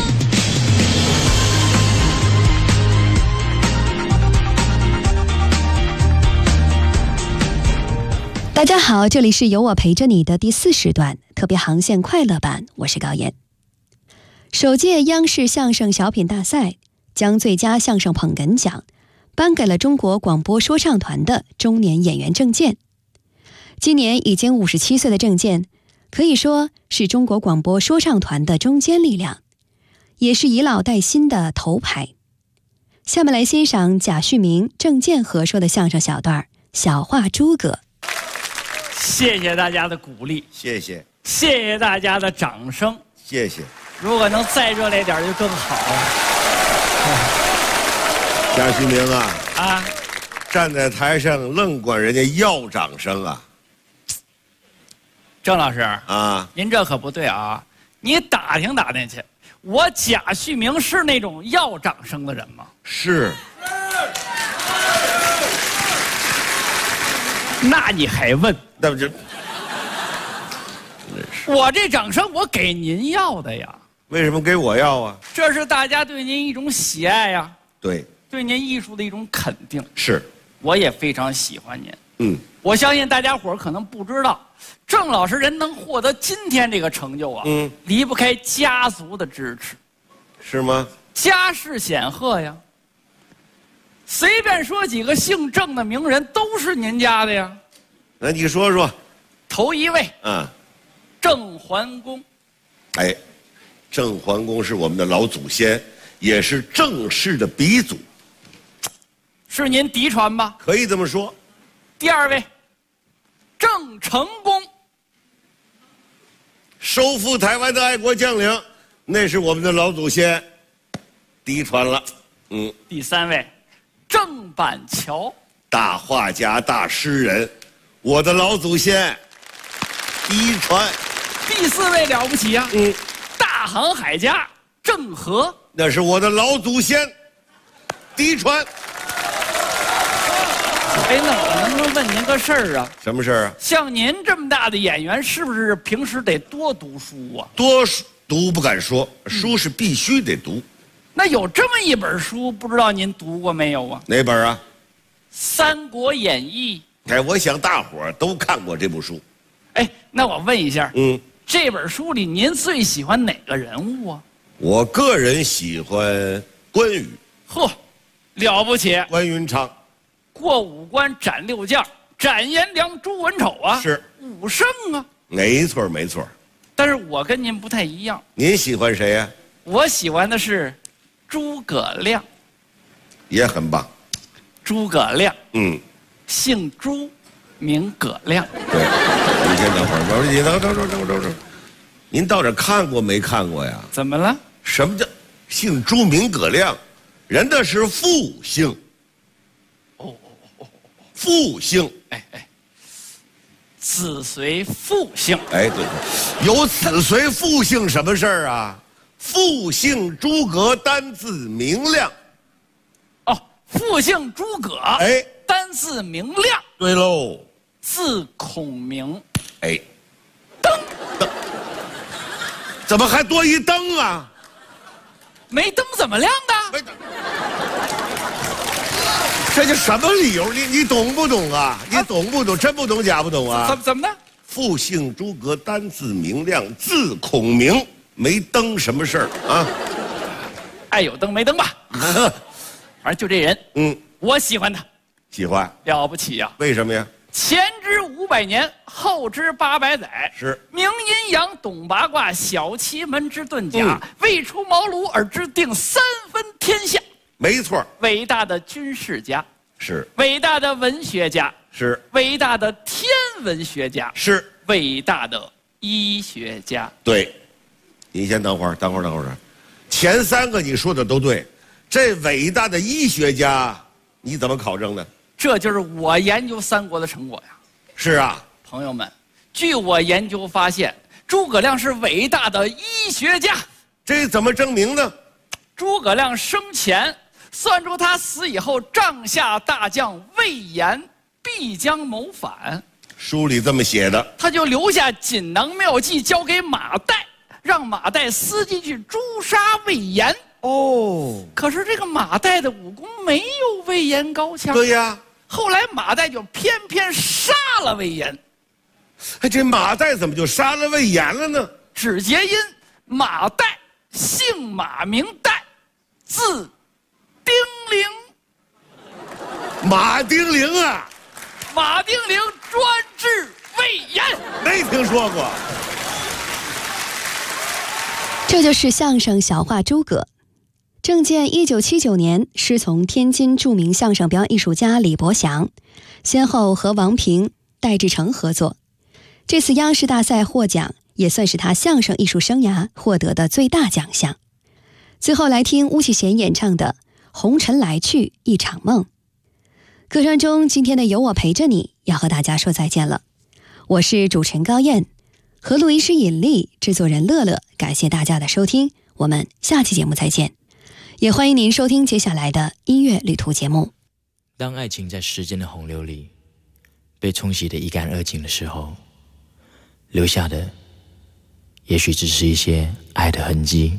大家好，这里是有我陪着你的第4时段特别航线快乐版，我是高岩。首届央视相声小品大赛将最佳相声捧哏奖颁给了中国广播说唱团的中年演员郑健。今年已经57岁的郑健，可以说是中国广播说唱团的中坚力量，也是以老带新的头牌。下面来欣赏贾旭明、郑健合说的相声小段《小话诸葛》。 谢谢大家的鼓励， 谢谢大家的掌声， 谢谢。 如果能再热烈点就更好。 贾旭明啊，站在台上愣管人家要掌声啊！ 郑老师啊，您这可不对啊！你打听打听去，我贾旭明是那种要掌声的人吗？ 是。 那你还问？ 那不就？ 我这掌声我给您要的呀。 为什么给我要啊？ 这是大家对您一种喜爱呀。 对。 对您艺术的一种肯定。 是。 我也非常喜欢您。 嗯。 我相信大家伙可能不知道，郑老师人能获得今天这个成就啊，离不开家族的支持。 是吗？ 家世显赫呀。随便说几个姓郑的名人都是您家的呀。 那你说说。 头一位，郑桓公。 哎，郑桓公是我们的老祖先，也是郑氏的鼻祖。 是您嫡传吧？ 可以这么说。 第二位，郑成功。 收复台湾的爱国将领，那是我们的老祖先，嫡传了。 第三位，郑板桥。 大画家、大诗人，我的老祖先，嫡传。 第四位了不起呀，大航海家郑和， 那是我的老祖先，嫡传。 哎，那我能不能问您个事儿啊？ 什么事儿啊？ 像您这么大的演员，是不是平时得多读书啊？ 多读不敢说，书是必须得读。 那有这么一本书，不知道您读过没有啊？ 哪本啊？ 《三国演义》。 哎，我想大伙儿都看过这部书。 哎，那我问一下，这本书里您最喜欢哪个人物啊？ 我个人喜欢关羽。 嚯，了不起！ 关云长， 过五关斩六将，斩颜良、诛文丑啊， 是武圣啊。 没错没错。 但是我跟您不太一样。 您喜欢谁呀？ 我喜欢的是诸葛亮。 也很棒。 诸葛亮，姓朱，名葛亮。 对，您先等会儿，你等，您到这看过没看过呀？ 怎么了？ 什么叫姓朱名葛亮？人家是复姓。复姓。 子随父姓。 哎，对，有子随父姓什么事儿啊？父姓诸葛，单字明亮。 哦，父姓诸葛， 哎， 单字明亮。 对喽， 字孔明。 哎，灯，怎么还多一灯啊？ 没灯怎么亮的？ 没灯。这就什么理由？你懂不懂啊？你懂不懂？真不懂假不懂啊？ 怎么的？ 父姓诸葛，单字明亮，字孔明，没灯什么事儿啊？ 爱有灯没灯吧？反正就这人，我喜欢他。 喜欢？ 了不起呀！ 为什么呀？ 前知500年，后知800载。 是明阴阳，懂八卦，晓奇门之遁甲，未出茅庐而知定3分天下。 没错， 伟大的军事家， 是伟大的文学家， 是伟大的天文学家， 是伟大的医学家。 对，你先等会儿，前3个你说的都对，这伟大的医学家你怎么考证的？ 这就是我研究三国的成果呀。 是啊， 朋友们，据我研究发现，诸葛亮是伟大的医学家。 这怎么证明呢？ 诸葛亮生前算出他死以后，帐下大将魏延必将谋反， 书里这么写的。 他就留下锦囊妙计交给马岱，让马岱伺机去诛杀魏延。 哦， 可是这个马岱的武功没有魏延高强。 对呀， 后来马岱就偏偏杀了魏延。 哎，这马岱怎么就杀了魏延了呢？ 只皆因马岱姓马名岱，字丁玲。 马丁玲啊， 马丁玲专治魏延。 没听说过。 这就是相声小话诸葛。郑建1979年师从天津著名相声表演艺术家李伯祥，先后和王平、戴志诚合作。这次央视大赛获奖，也算是他相声艺术生涯获得的最大奖项。最后来听巫启贤演唱的《红尘来去一场梦》。歌声中，今天的有我陪着你要和大家说再见了。我是主持人高燕，和录音师尹丽，制作人乐乐，感谢大家的收听，我们下期节目再见。也欢迎您收听接下来的音乐旅途节目。 当爱情在时间的洪流里被冲洗得一干二净的时候，留下的也许只是一些爱的痕迹。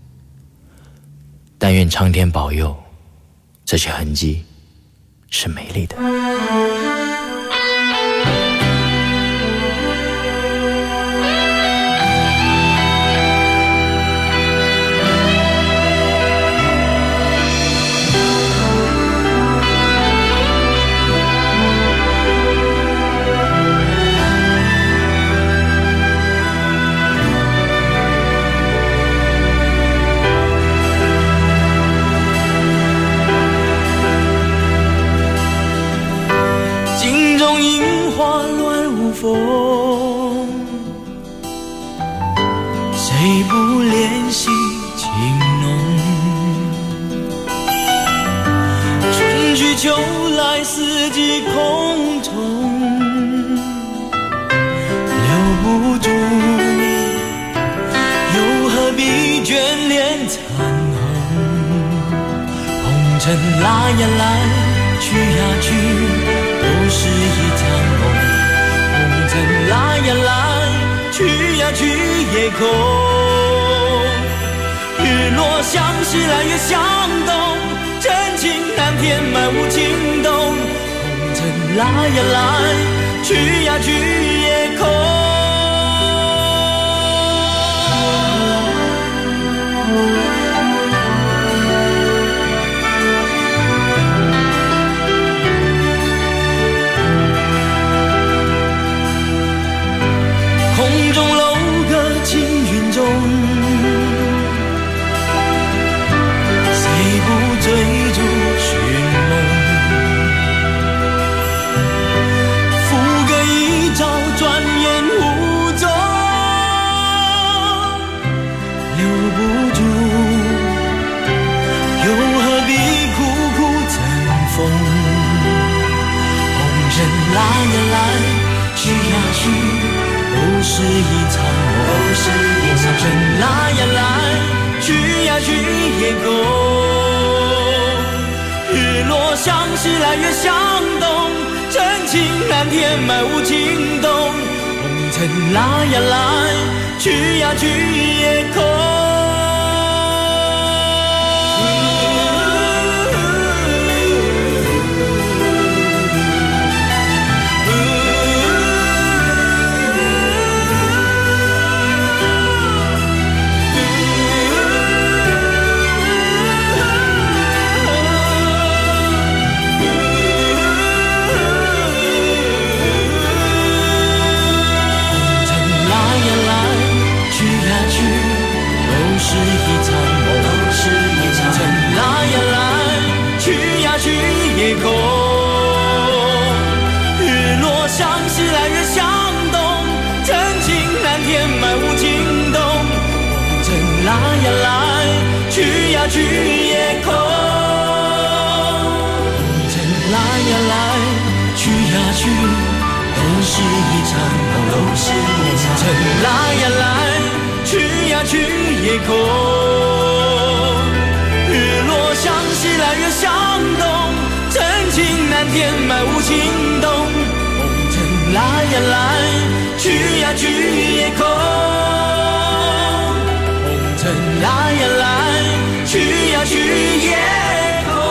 但愿苍天保佑，这些痕迹是美丽的。 谁不怜惜情浓？春去秋来，四季空中留不住，又何必眷恋残红？红尘来呀来，去呀去。 是一场梦。红尘来呀来，去呀去也空。日落像是来月相东，真情难填满无情洞。红尘来呀来，去呀去也空。空中楼阁青云中，谁不追逐寻梦？浮歌一朝，转眼无踪，留不住，又何必苦苦争锋？红尘来呀来，去呀去，都是一场梦。红尘来呀来，去呀去也空。日落像是来月相东，真情难填满无情洞。红尘来呀来，去呀去也空。是一场梦，红尘来呀来，去呀去也空。日落像是来月相东，真情难填满无情洞。红尘来呀来，去呀去也空。红尘来呀来，去呀去，都是一场梦。红尘来呀来，去呀去也空。日落像是来月相东，真情难填满无情洞。红尘来呀来，去呀去也空。红尘来呀来，去呀去也空。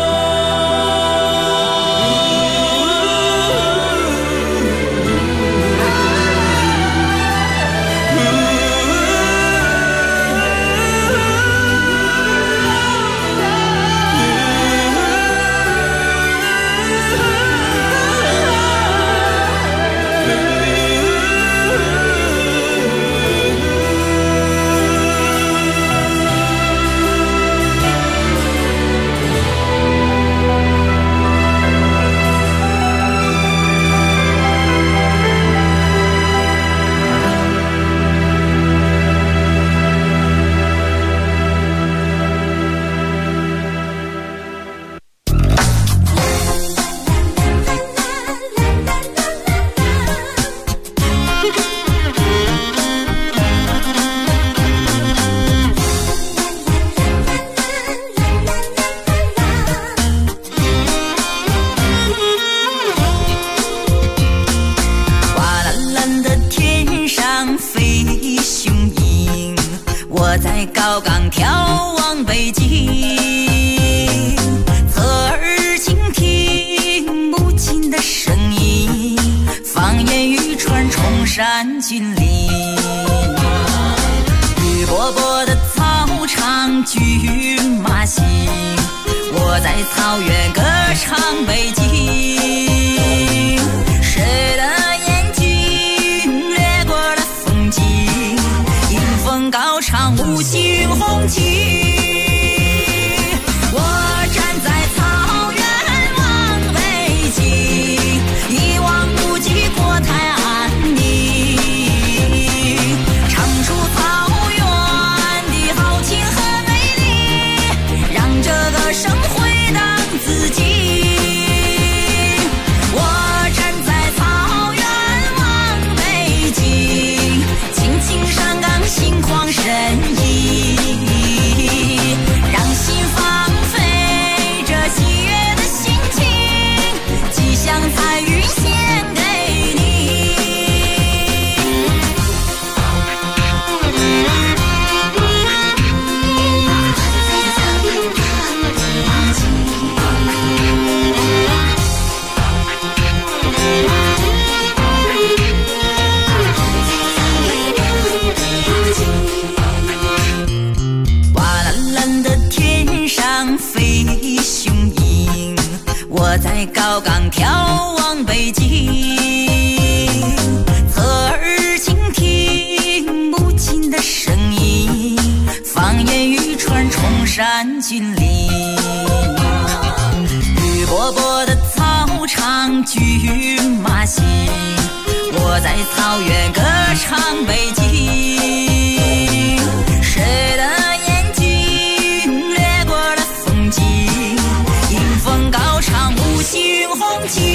我在高岗眺望北京，侧耳倾听母亲的声音，放眼欲穿崇山峻岭。绿波波的草场，骏马行，我在草原歌唱北京。谁的眼睛掠过了风景，迎风高唱五星红旗。我站在草原望北京，一望无际国泰安宁，唱出草原的豪情和美。让这歌声回荡自己。 在高岗眺望北京，侧耳倾听母亲的声音，放眼欲穿崇山峻岭，绿波波的草场骏马行，我在草原歌唱北京，谁的眼睛掠过了风景，迎风高唱五星红旗，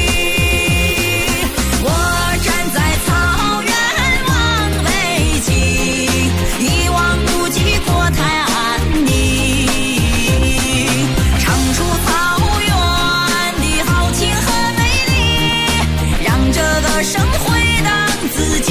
我站在草原望北京，一望无际国泰安宁，唱出草原的豪情和美丽，让这个声回荡自己，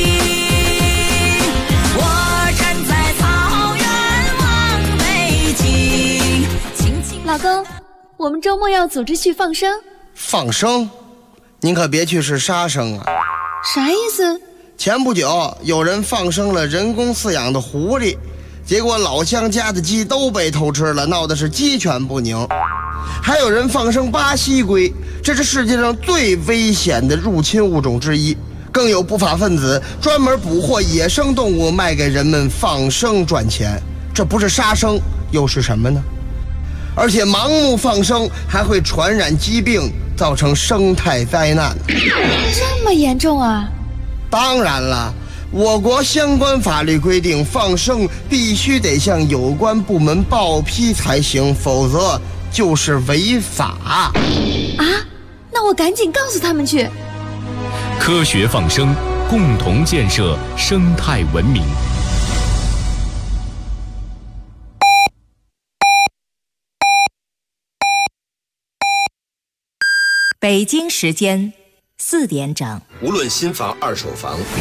我站在草原望北京。 老公，我们周末要组织去放生。 放生？您可别去是杀生啊！ 啥意思？ 前不久有人放生了人工饲养的狐狸，结果老乡家的鸡都被偷吃了，闹得是鸡犬不宁。还有人放生巴西龟，这是世界上最危险的入侵物种之一。更有不法分子专门捕获野生动物卖给人们放生赚钱，这不是杀生又是什么呢？而且盲目放生还会传染疾病，造成生态灾难。 这么严重啊？ 当然了，我国相关法律规定，放生必须得向有关部门报批才行，否则就是违法。 啊？那我赶紧告诉他们去。 科学放生，共同建设生态文明。 北京时间4点整。 无论新房二手房。